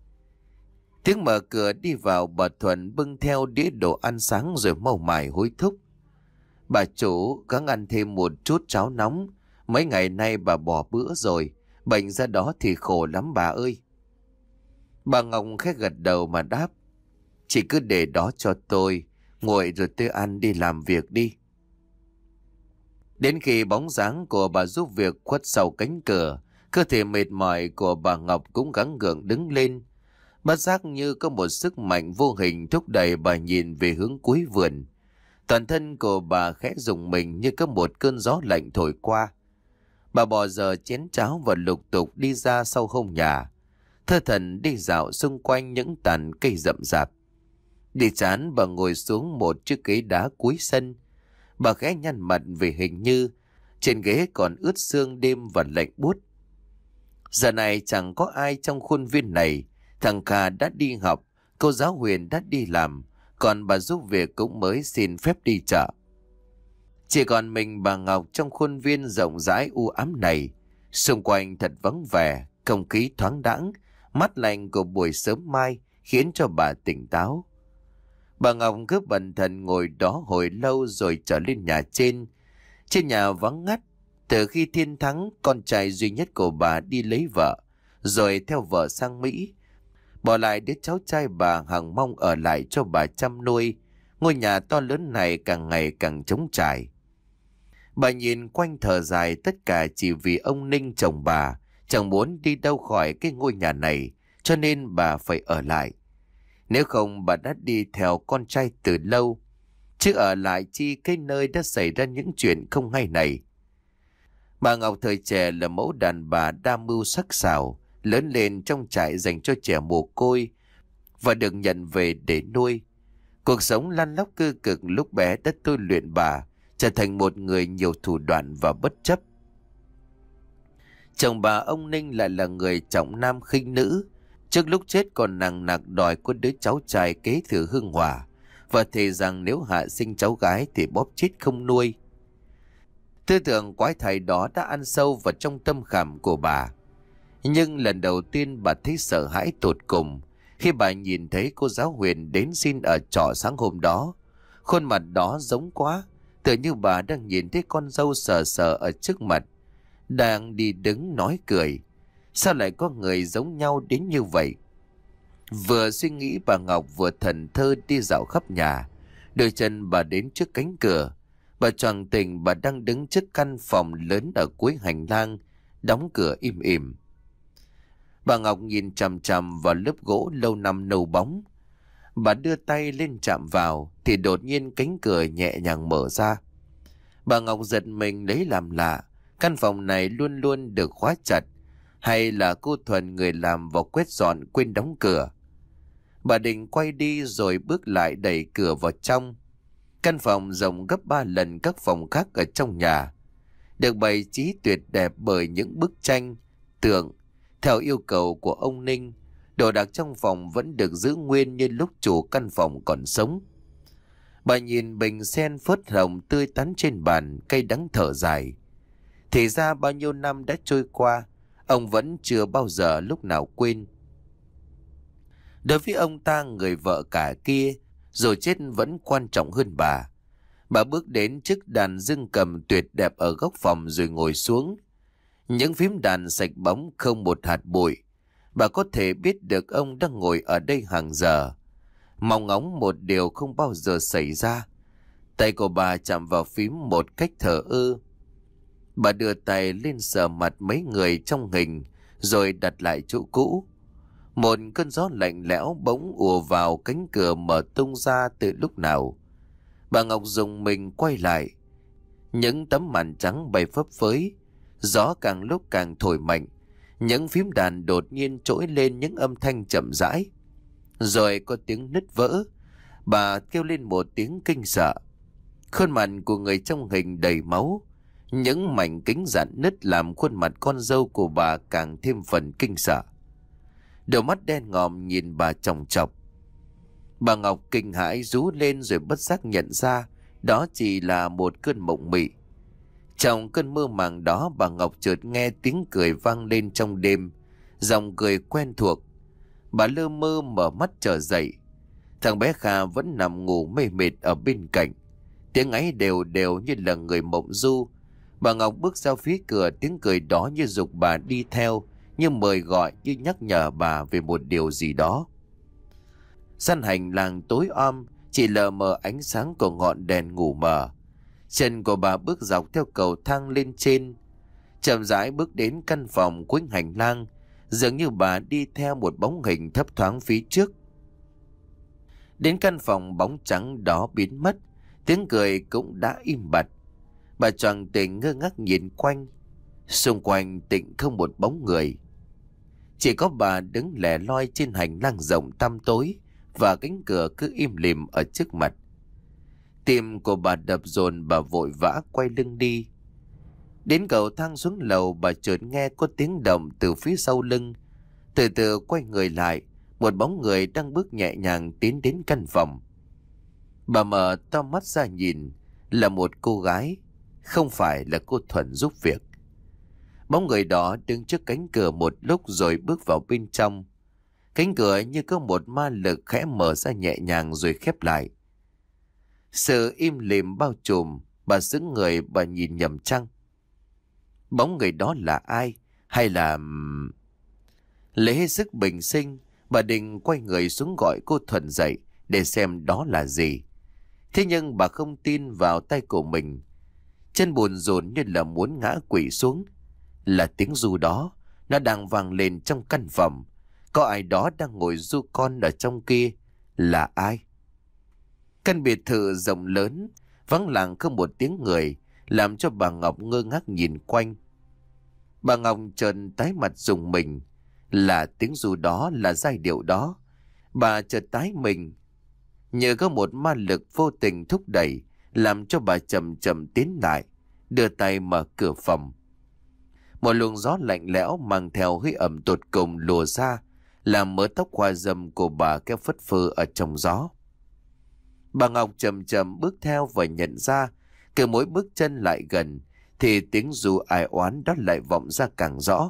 A: Tiếng mở cửa đi vào, bà Thuận bưng theo đĩa đồ ăn sáng rồi mau mải hối thúc. Bà chủ gắng ăn thêm một chút cháo nóng. Mấy ngày nay bà bỏ bữa rồi, bệnh ra đó thì khổ lắm bà ơi. Bà Ngọc khẽ gật đầu mà đáp. Chị cứ để đó cho tôi, nguội rồi tôi ăn đi làm việc đi. Đến khi bóng dáng của bà giúp việc khuất sau cánh cửa, cơ thể mệt mỏi của bà Ngọc cũng gắng gượng đứng lên. Bất giác như có một sức mạnh vô hình thúc đẩy bà nhìn về hướng cuối vườn. Toàn thân của bà khẽ rùng mình như có một cơn gió lạnh thổi qua. Bà bỏ giờ chén cháo và lục tục đi ra sau hông nhà. Thơ thần đi dạo xung quanh những tàn cây rậm rạp. Đi chán bà ngồi xuống một chiếc ghế đá cuối sân. Bà khẽ nhăn mặt vì hình như trên ghế còn ướt sương đêm và lạnh buốt. Giờ này chẳng có ai trong khuôn viên này. Thằng Kha đã đi học, cô giáo Huyền đã đi làm, còn bà giúp việc cũng mới xin phép đi chợ. Chỉ còn mình bà Ngọc trong khuôn viên rộng rãi u ám này. Xung quanh thật vắng vẻ, không khí thoáng đãng, mát lạnh của buổi sớm mai khiến cho bà tỉnh táo. Bà Ngọc cứ bần thần ngồi đó hồi lâu rồi trở lên nhà trên. Trên nhà vắng ngắt, từ khi Thiên Thắng, con trai duy nhất của bà đi lấy vợ, rồi theo vợ sang Mỹ, bỏ lại đứa cháu trai bà hằng mong ở lại cho bà chăm nuôi. Ngôi nhà to lớn này càng ngày càng trống trải. Bà nhìn quanh thở dài, tất cả chỉ vì ông Ninh chồng bà chẳng muốn đi đâu khỏi cái ngôi nhà này, cho nên bà phải ở lại. Nếu không bà đã đi theo con trai từ lâu, chứ ở lại chi cái nơi đã xảy ra những chuyện không hay này. Bà Ngọc thời trẻ là mẫu đàn bà đa mưu sắc sảo, lớn lên trong trại dành cho trẻ mồ côi và được nhận về để nuôi. Cuộc sống lăn lóc cơ cực lúc bé đã tôi luyện bà trở thành một người nhiều thủ đoạn và bất chấp. Chồng bà ông Ninh lại là người trọng nam khinh nữ. Trước lúc chết còn nằng nặc đòi có đứa cháu trai kế thừa hương hỏa, và thề rằng nếu hạ sinh cháu gái thì bóp chết không nuôi. Tư tưởng quái thai đó đã ăn sâu vào trong tâm khảm của bà. Nhưng lần đầu tiên bà thấy sợ hãi tột cùng khi bà nhìn thấy cô giáo Huyền đến xin ở trọ sáng hôm đó. Khuôn mặt đó giống quá, tựa như bà đang nhìn thấy con dâu sờ sờ ở trước mặt, đang đi đứng nói cười. Sao lại có người giống nhau đến như vậy? Vừa suy nghĩ bà Ngọc vừa thần thơ đi dạo khắp nhà. Đôi chân bà đến trước cánh cửa. Bà choàng tỉnh, bà đang đứng trước căn phòng lớn ở cuối hành lang, đóng cửa im ỉm. Bà Ngọc nhìn chằm chằm vào lớp gỗ lâu năm nâu bóng. Bà đưa tay lên chạm vào thì đột nhiên cánh cửa nhẹ nhàng mở ra. Bà Ngọc giật mình lấy làm lạ. Căn phòng này luôn luôn được khóa chặt, hay là cô Thuần người làm vào quét dọn quên đóng cửa? Bà định quay đi rồi bước lại đẩy cửa vào trong. Căn phòng rộng gấp ba lần các phòng khác ở trong nhà, được bày trí tuyệt đẹp bởi những bức tranh, tượng theo yêu cầu của ông Ninh. Đồ đạc trong phòng vẫn được giữ nguyên như lúc chủ căn phòng còn sống. Bà nhìn bình sen phớt hồng tươi tắn trên bàn, cay đắng thở dài. Thì ra bao nhiêu năm đã trôi qua, ông vẫn chưa bao giờ lúc nào quên. Đối với ông ta, người vợ cả kia rồi chết vẫn quan trọng hơn bà. Bà bước đến chiếc đàn dương cầm tuyệt đẹp ở góc phòng rồi ngồi xuống. Những phím đàn sạch bóng không một hạt bụi. Bà có thể biết được ông đang ngồi ở đây hàng giờ, mong ngóng một điều không bao giờ xảy ra. Tay của bà chạm vào phím một cách thờ ơ. Bà đưa tay lên sờ mặt mấy người trong hình rồi đặt lại chỗ cũ. Một cơn gió lạnh lẽo bỗng ùa vào cánh cửa mở tung ra từ lúc nào. Bà Ngọc dùng mình quay lại. Những tấm màn trắng bay phấp phới. Gió càng lúc càng thổi mạnh. Những phím đàn đột nhiên trỗi lên những âm thanh chậm rãi. Rồi có tiếng nứt vỡ. Bà kêu lên một tiếng kinh sợ. Khuôn mặt của người trong hình đầy máu. Những mảnh kính rạn nứt làm khuôn mặt con dâu của bà càng thêm phần kinh sợ. Đôi mắt đen ngòm nhìn bà chòng chọc. Bà Ngọc kinh hãi rú lên rồi bất giác nhận ra đó chỉ là một cơn mộng mị. Trong cơn mơ màng đó, bà Ngọc chợt nghe tiếng cười vang lên trong đêm, giọng cười quen thuộc. Bà lơ mơ mở mắt trở dậy. Thằng bé Kha vẫn nằm ngủ mê mệt ở bên cạnh. Tiếng ấy đều đều như là người mộng du. Bà Ngọc bước ra phía cửa, tiếng cười đó như giục bà đi theo, như mời gọi, như nhắc nhở bà về một điều gì đó. Gian hành lang tối om, chỉ lờ mờ ánh sáng của ngọn đèn ngủ mờ. Chân của bà bước dọc theo cầu thang lên trên, chậm rãi bước đến căn phòng cuối hành lang, dường như bà đi theo một bóng hình thấp thoáng phía trước. Đến căn phòng bóng trắng đó biến mất, tiếng cười cũng đã im bặt. Bà choàng tỉnh ngơ ngác nhìn quanh, xung quanh tĩnh không một bóng người. Chỉ có bà đứng lẻ loi trên hành lang rộng tăm tối, và cánh cửa cứ im lìm ở trước mặt. Tim của bà đập dồn, bà vội vã quay lưng đi. Đến cầu thang xuống lầu, bà chợt nghe có tiếng động từ phía sau lưng. Từ từ quay người lại, một bóng người đang bước nhẹ nhàng tiến đến căn phòng. Bà mở to mắt ra nhìn, là một cô gái, không phải là cô Thuận giúp việc. Bóng người đó đứng trước cánh cửa một lúc rồi bước vào bên trong. Cánh cửa như có một ma lực khẽ mở ra nhẹ nhàng rồi khép lại. Sự im lìm bao trùm, bà sững người, bà nhìn nhầm chăng? Bóng người đó là ai? Hay là... Lấy hết sức bình sinh, bà định quay người xuống gọi cô Thuận dậy để xem đó là gì. Thế nhưng bà không tin vào tay của mình. Chân buồn rộn như là muốn ngã quỵ xuống. Là tiếng ru đó, nó đang vang lên trong căn phòng. Có ai đó đang ngồi ru con ở trong kia. Là ai? Căn biệt thự rộng lớn, vắng lặng không một tiếng người, làm cho bà Ngọc ngơ ngác nhìn quanh. Bà Ngọc chợt tái mặt rùng mình. Là tiếng ru đó, là giai điệu đó. Bà chợt tái mình. Nhờ có một ma lực vô tình thúc đẩy, làm cho bà chậm chậm tiến lại, đưa tay mở cửa phòng. Một luồng gió lạnh lẽo mang theo hơi ẩm tột cùng lùa ra, làm mớ tóc hoa râm của bà kéo phất phơ ở trong gió. Bà Ngọc chậm chậm bước theo và nhận ra, cứ mỗi bước chân lại gần, thì tiếng ru ai oán đó lại vọng ra càng rõ.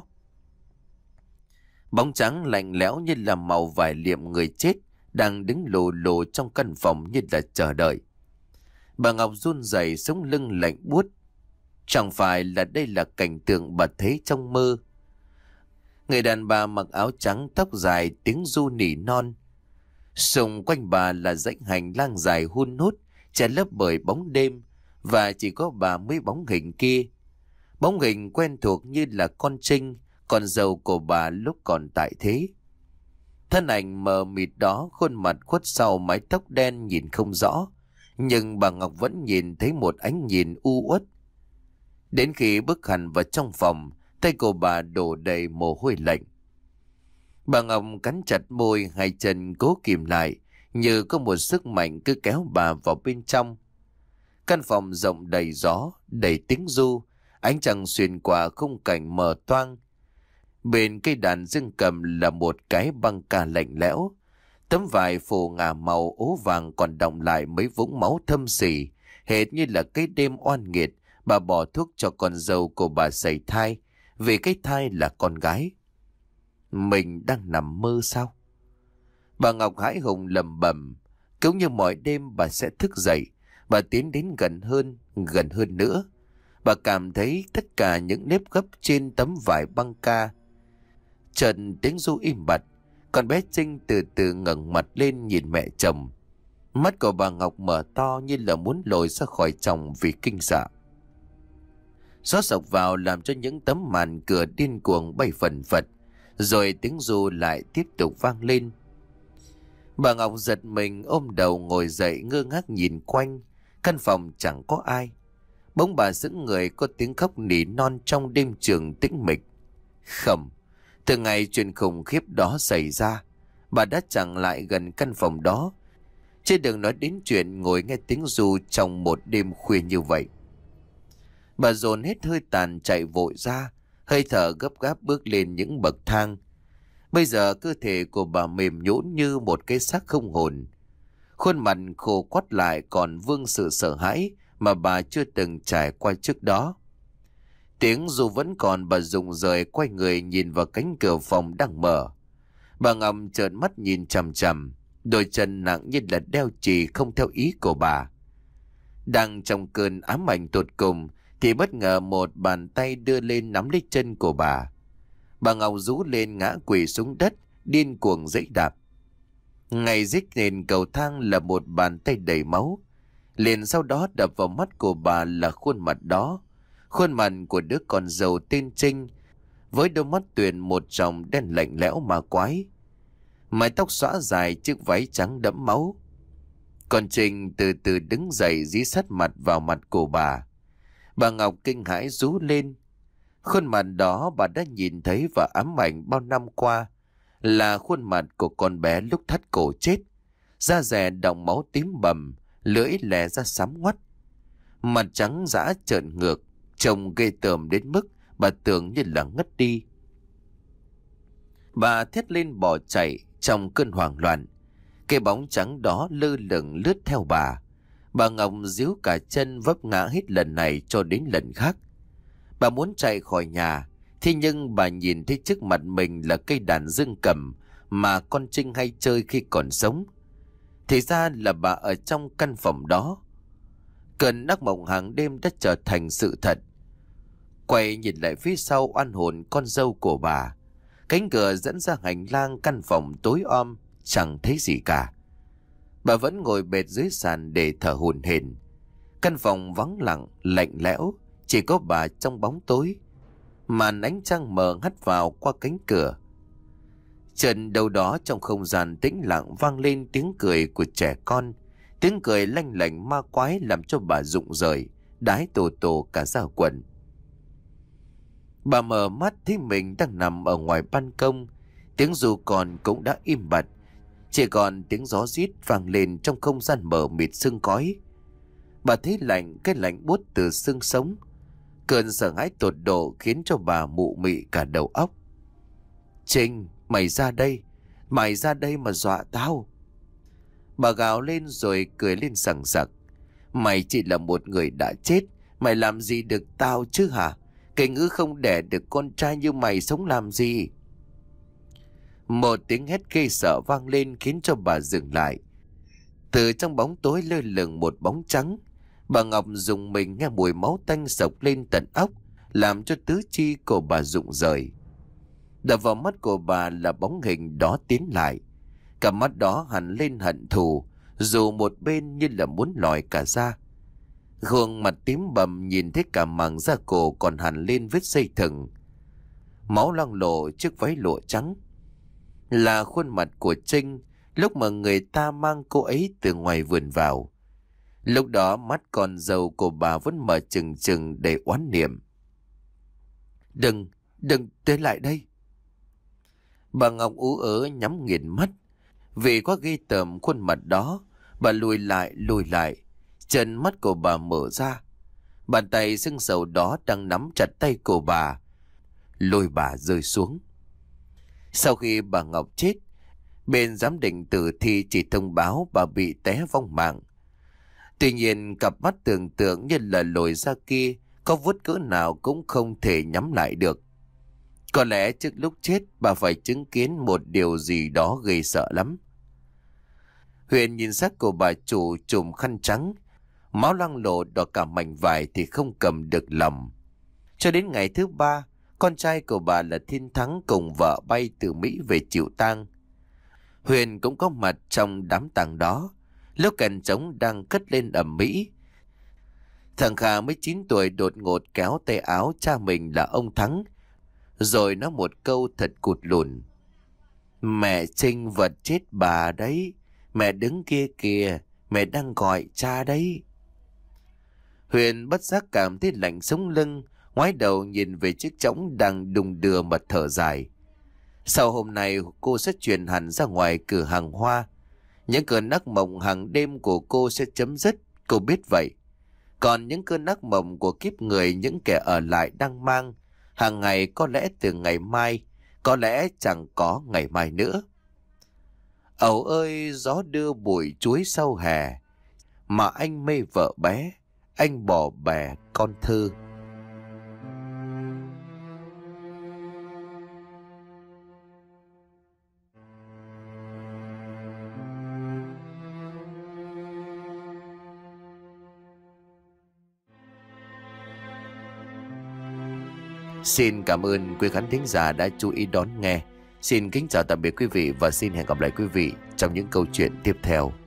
A: Bóng trắng lạnh lẽo như là màu vải liệm người chết, đang đứng lù lù trong căn phòng như là chờ đợi. Bà Ngọc run rẩy, sống lưng lạnh buốt. Chẳng phải là đây là cảnh tượng bà thấy trong mơ. Người đàn bà mặc áo trắng, tóc dài, tiếng ru nỉ non. Xung quanh bà là dãy hành lang dài hun hút, che lấp bởi bóng đêm, và chỉ có bà mới bóng hình kia. Bóng hình quen thuộc như là con Trinh, con dâu của bà lúc còn tại thế. Thân ảnh mờ mịt đó, khuôn mặt khuất sau mái tóc đen nhìn không rõ, nhưng bà Ngọc vẫn nhìn thấy một ánh nhìn u uất. Đến khi bước hẳn vào trong phòng, tay của bà đổ đầy mồ hôi lạnh. Bà Ngọc cắn chặt môi, hai chân cố kìm lại, như có một sức mạnh cứ kéo bà vào bên trong. Căn phòng rộng đầy gió, đầy tiếng ru, ánh trăng xuyên qua khung cảnh mờ toang. Bên cây đàn dương cầm là một cái băng ca lạnh lẽo. Tấm vải phủ ngả màu ố vàng còn đọng lại mấy vũng máu thâm sỉ, hệt như là cái đêm oan nghiệt bà bỏ thuốc cho con dâu của bà sẩy thai, vì cái thai là con gái. Mình đang nằm mơ sao? Bà Ngọc hãi hùng lẩm bẩm. Cứ như mọi đêm bà sẽ thức dậy, bà tiến đến gần hơn, gần hơn nữa. Bà cảm thấy tất cả những nếp gấp trên tấm vải băng ca. Chợt tiếng ru im bặt, con bé Trinh từ từ ngẩng mặt lên nhìn mẹ chồng. Mắt của bà Ngọc mở to như là muốn lồi ra khỏi chồng vì kinh sợ. Gió sộc vào làm cho những tấm màn cửa điên cuồng bay phần phật, rồi tiếng ru lại tiếp tục vang lên. Bà Ngọc giật mình ôm đầu ngồi dậy, ngơ ngác nhìn quanh. Căn phòng chẳng có ai. Bỗng bà sững người, có tiếng khóc nỉ non trong đêm trường tĩnh mịch. Không, từ ngày chuyện khủng khiếp đó xảy ra, bà đã chẳng lại gần căn phòng đó, chứ đừng nói đến chuyện ngồi nghe tiếng ru trong một đêm khuya như vậy. Bà dồn hết hơi tàn chạy vội ra, hơi thở gấp gáp bước lên những bậc thang. Bây giờ cơ thể của bà mềm nhũn như một cái xác không hồn. Khuôn mặt khô quắt lại còn vương sự sợ hãi mà bà chưa từng trải qua trước đó. Tiếng dù vẫn còn, bà rụng rời quay người nhìn vào cánh cửa phòng đang mở. Bà Ngọc trợn mắt nhìn chằm chằm, đôi chân nặng như là đeo chì không theo ý của bà. Đang trong cơn ám ảnh tột cùng thì bất ngờ một bàn tay đưa lên nắm lấy chân của bà. Bà Ngọc rú lên ngã quỵ xuống đất, điên cuồng giãy đạp. Ngay rít nền cầu thang là một bàn tay đầy máu. Liền sau đó đập vào mắt của bà là khuôn mặt đó. Khuôn mặt của đứa con dâu tên Trinh, với đôi mắt tuyền một dòng đen lạnh lẽo mà quái. Mái tóc xõa dài, chiếc váy trắng đẫm máu. Còn Trinh từ từ đứng dậy dí sát mặt vào mặt của bà. Bà Ngọc kinh hãi rú lên. Khuôn mặt đó bà đã nhìn thấy và ám ảnh bao năm qua là khuôn mặt của con bé lúc thắt cổ chết. Da dẻ đọng máu tím bầm, lưỡi lè ra xám ngoắt. Mặt trắng dã trợn ngược, trông ghê tởm đến mức bà tưởng như là ngất đi. Bà thét lên bỏ chạy trong cơn hoảng loạn. Cái bóng trắng đó lơ lửng lướt theo bà. Bà Ngọc díu cả chân vấp ngã hết lần này cho đến lần khác. Bà muốn chạy khỏi nhà, thế nhưng bà nhìn thấy trước mặt mình là cây đàn dương cầm mà con Trinh hay chơi khi còn sống. Thì ra là bà ở trong căn phòng đó. Cơn ác mộng hàng đêm đã trở thành sự thật. Quay nhìn lại phía sau oan hồn con dâu của bà. Cánh cửa dẫn ra hành lang căn phòng tối om, chẳng thấy gì cả. Bà vẫn ngồi bệt dưới sàn để thở hổn hển. Căn phòng vắng lặng, lạnh lẽo, chỉ có bà trong bóng tối. Màn ánh trăng mờ hắt vào qua cánh cửa. Trần đâu đó trong không gian tĩnh lặng vang lên tiếng cười của trẻ con. Tiếng cười lanh lảnh ma quái làm cho bà rụng rời, đái tổ tổ cả da quần. Bà mở mắt thấy mình đang nằm ở ngoài ban công. Tiếng ru còn cũng đã im bặt, chỉ còn tiếng gió rít vang lên trong không gian mờ mịt sương khói. Bà thấy lạnh, cái lạnh buốt từ xương sống. Cơn sợ hãi tột độ khiến cho bà mụ mị cả đầu óc. Trinh, mày ra đây, mày ra đây mà dọa tao. Bà gào lên rồi cười lên sằng sặc. Mày chỉ là một người đã chết, mày làm gì được tao chứ hả? Cái ngữ không đẻ được con trai như mày sống làm gì? Một tiếng hét ghê sợ vang lên khiến cho bà dừng lại. Từ trong bóng tối lơ lửng một bóng trắng. Bà Ngọc dùng mình nghe mùi máu tanh sộc lên tận óc, làm cho tứ chi của bà rụng rời. Đập vào mắt của bà là bóng hình đó tiến lại. Cả mắt đó hằn lên hận thù, dù một bên như là muốn lòi cả ra. Gương mặt tím bầm nhìn thấy cả màng da cổ còn hằn lên vết dây thừng. Máu loang lổ chiếc váy lụa trắng. Là khuôn mặt của Trinh lúc mà người ta mang cô ấy từ ngoài vườn vào. Lúc đó mắt con dâu của bà vẫn mở trừng trừng để oán niệm. Đừng, đừng tới lại đây. Bà Ngọc ú ớ nhắm nghiền mắt. Vì quá ghê tởm khuôn mặt đó, bà lùi lại lùi lại. Chân mắt của bà mở ra. Bàn tay sưng sầu đó đang nắm chặt tay của bà, lôi bà rơi xuống. Sau khi bà Ngọc chết, bên giám định tử thi chỉ thông báo bà bị té vong mạng. Tuy nhiên cặp mắt tưởng tượng như là lồi ra kia có vuốt cỡ nào cũng không thể nhắm lại được. Có lẽ trước lúc chết bà phải chứng kiến một điều gì đó ghê sợ lắm. Huyền nhìn xác của bà chủ trùm khăn trắng, máu loang lổ đỏ cả mảnh vải thì không cầm được lòng. Cho đến ngày thứ ba, con trai của bà là Thiên Thắng cùng vợ bay từ Mỹ về chịu tang. Huyền cũng có mặt trong đám tang đó. Lúc kèn trống đang cất lên ầm ĩ, thằng Kha mới chín tuổi đột ngột kéo tay áo cha mình là ông Thắng, rồi nói một câu thật cụt lùn. Mẹ Trinh vật chết bà đấy, mẹ đứng kia kìa, mẹ đang gọi cha đấy. Huyền bất giác cảm thấy lạnh sống lưng, ngoái đầu nhìn về chiếc trống đang đung đưa mà thở dài. Sau hôm nay cô sẽ chuyển hẳn ra ngoài cửa hàng hoa. Những cơn ác mộng hàng đêm của cô sẽ chấm dứt, cô biết vậy. Còn những cơn ác mộng của kiếp người những kẻ ở lại đang mang, hàng ngày có lẽ từ ngày mai, có lẽ chẳng có ngày mai nữa. Ẩu ơi gió đưa bụi chuối sau hè, mà anh mê vợ bé, anh bỏ bè con thơ. Xin cảm ơn quý khán thính giả đã chú ý đón nghe. Xin kính chào tạm biệt quý vị và xin hẹn gặp lại quý vị trong những câu chuyện tiếp theo.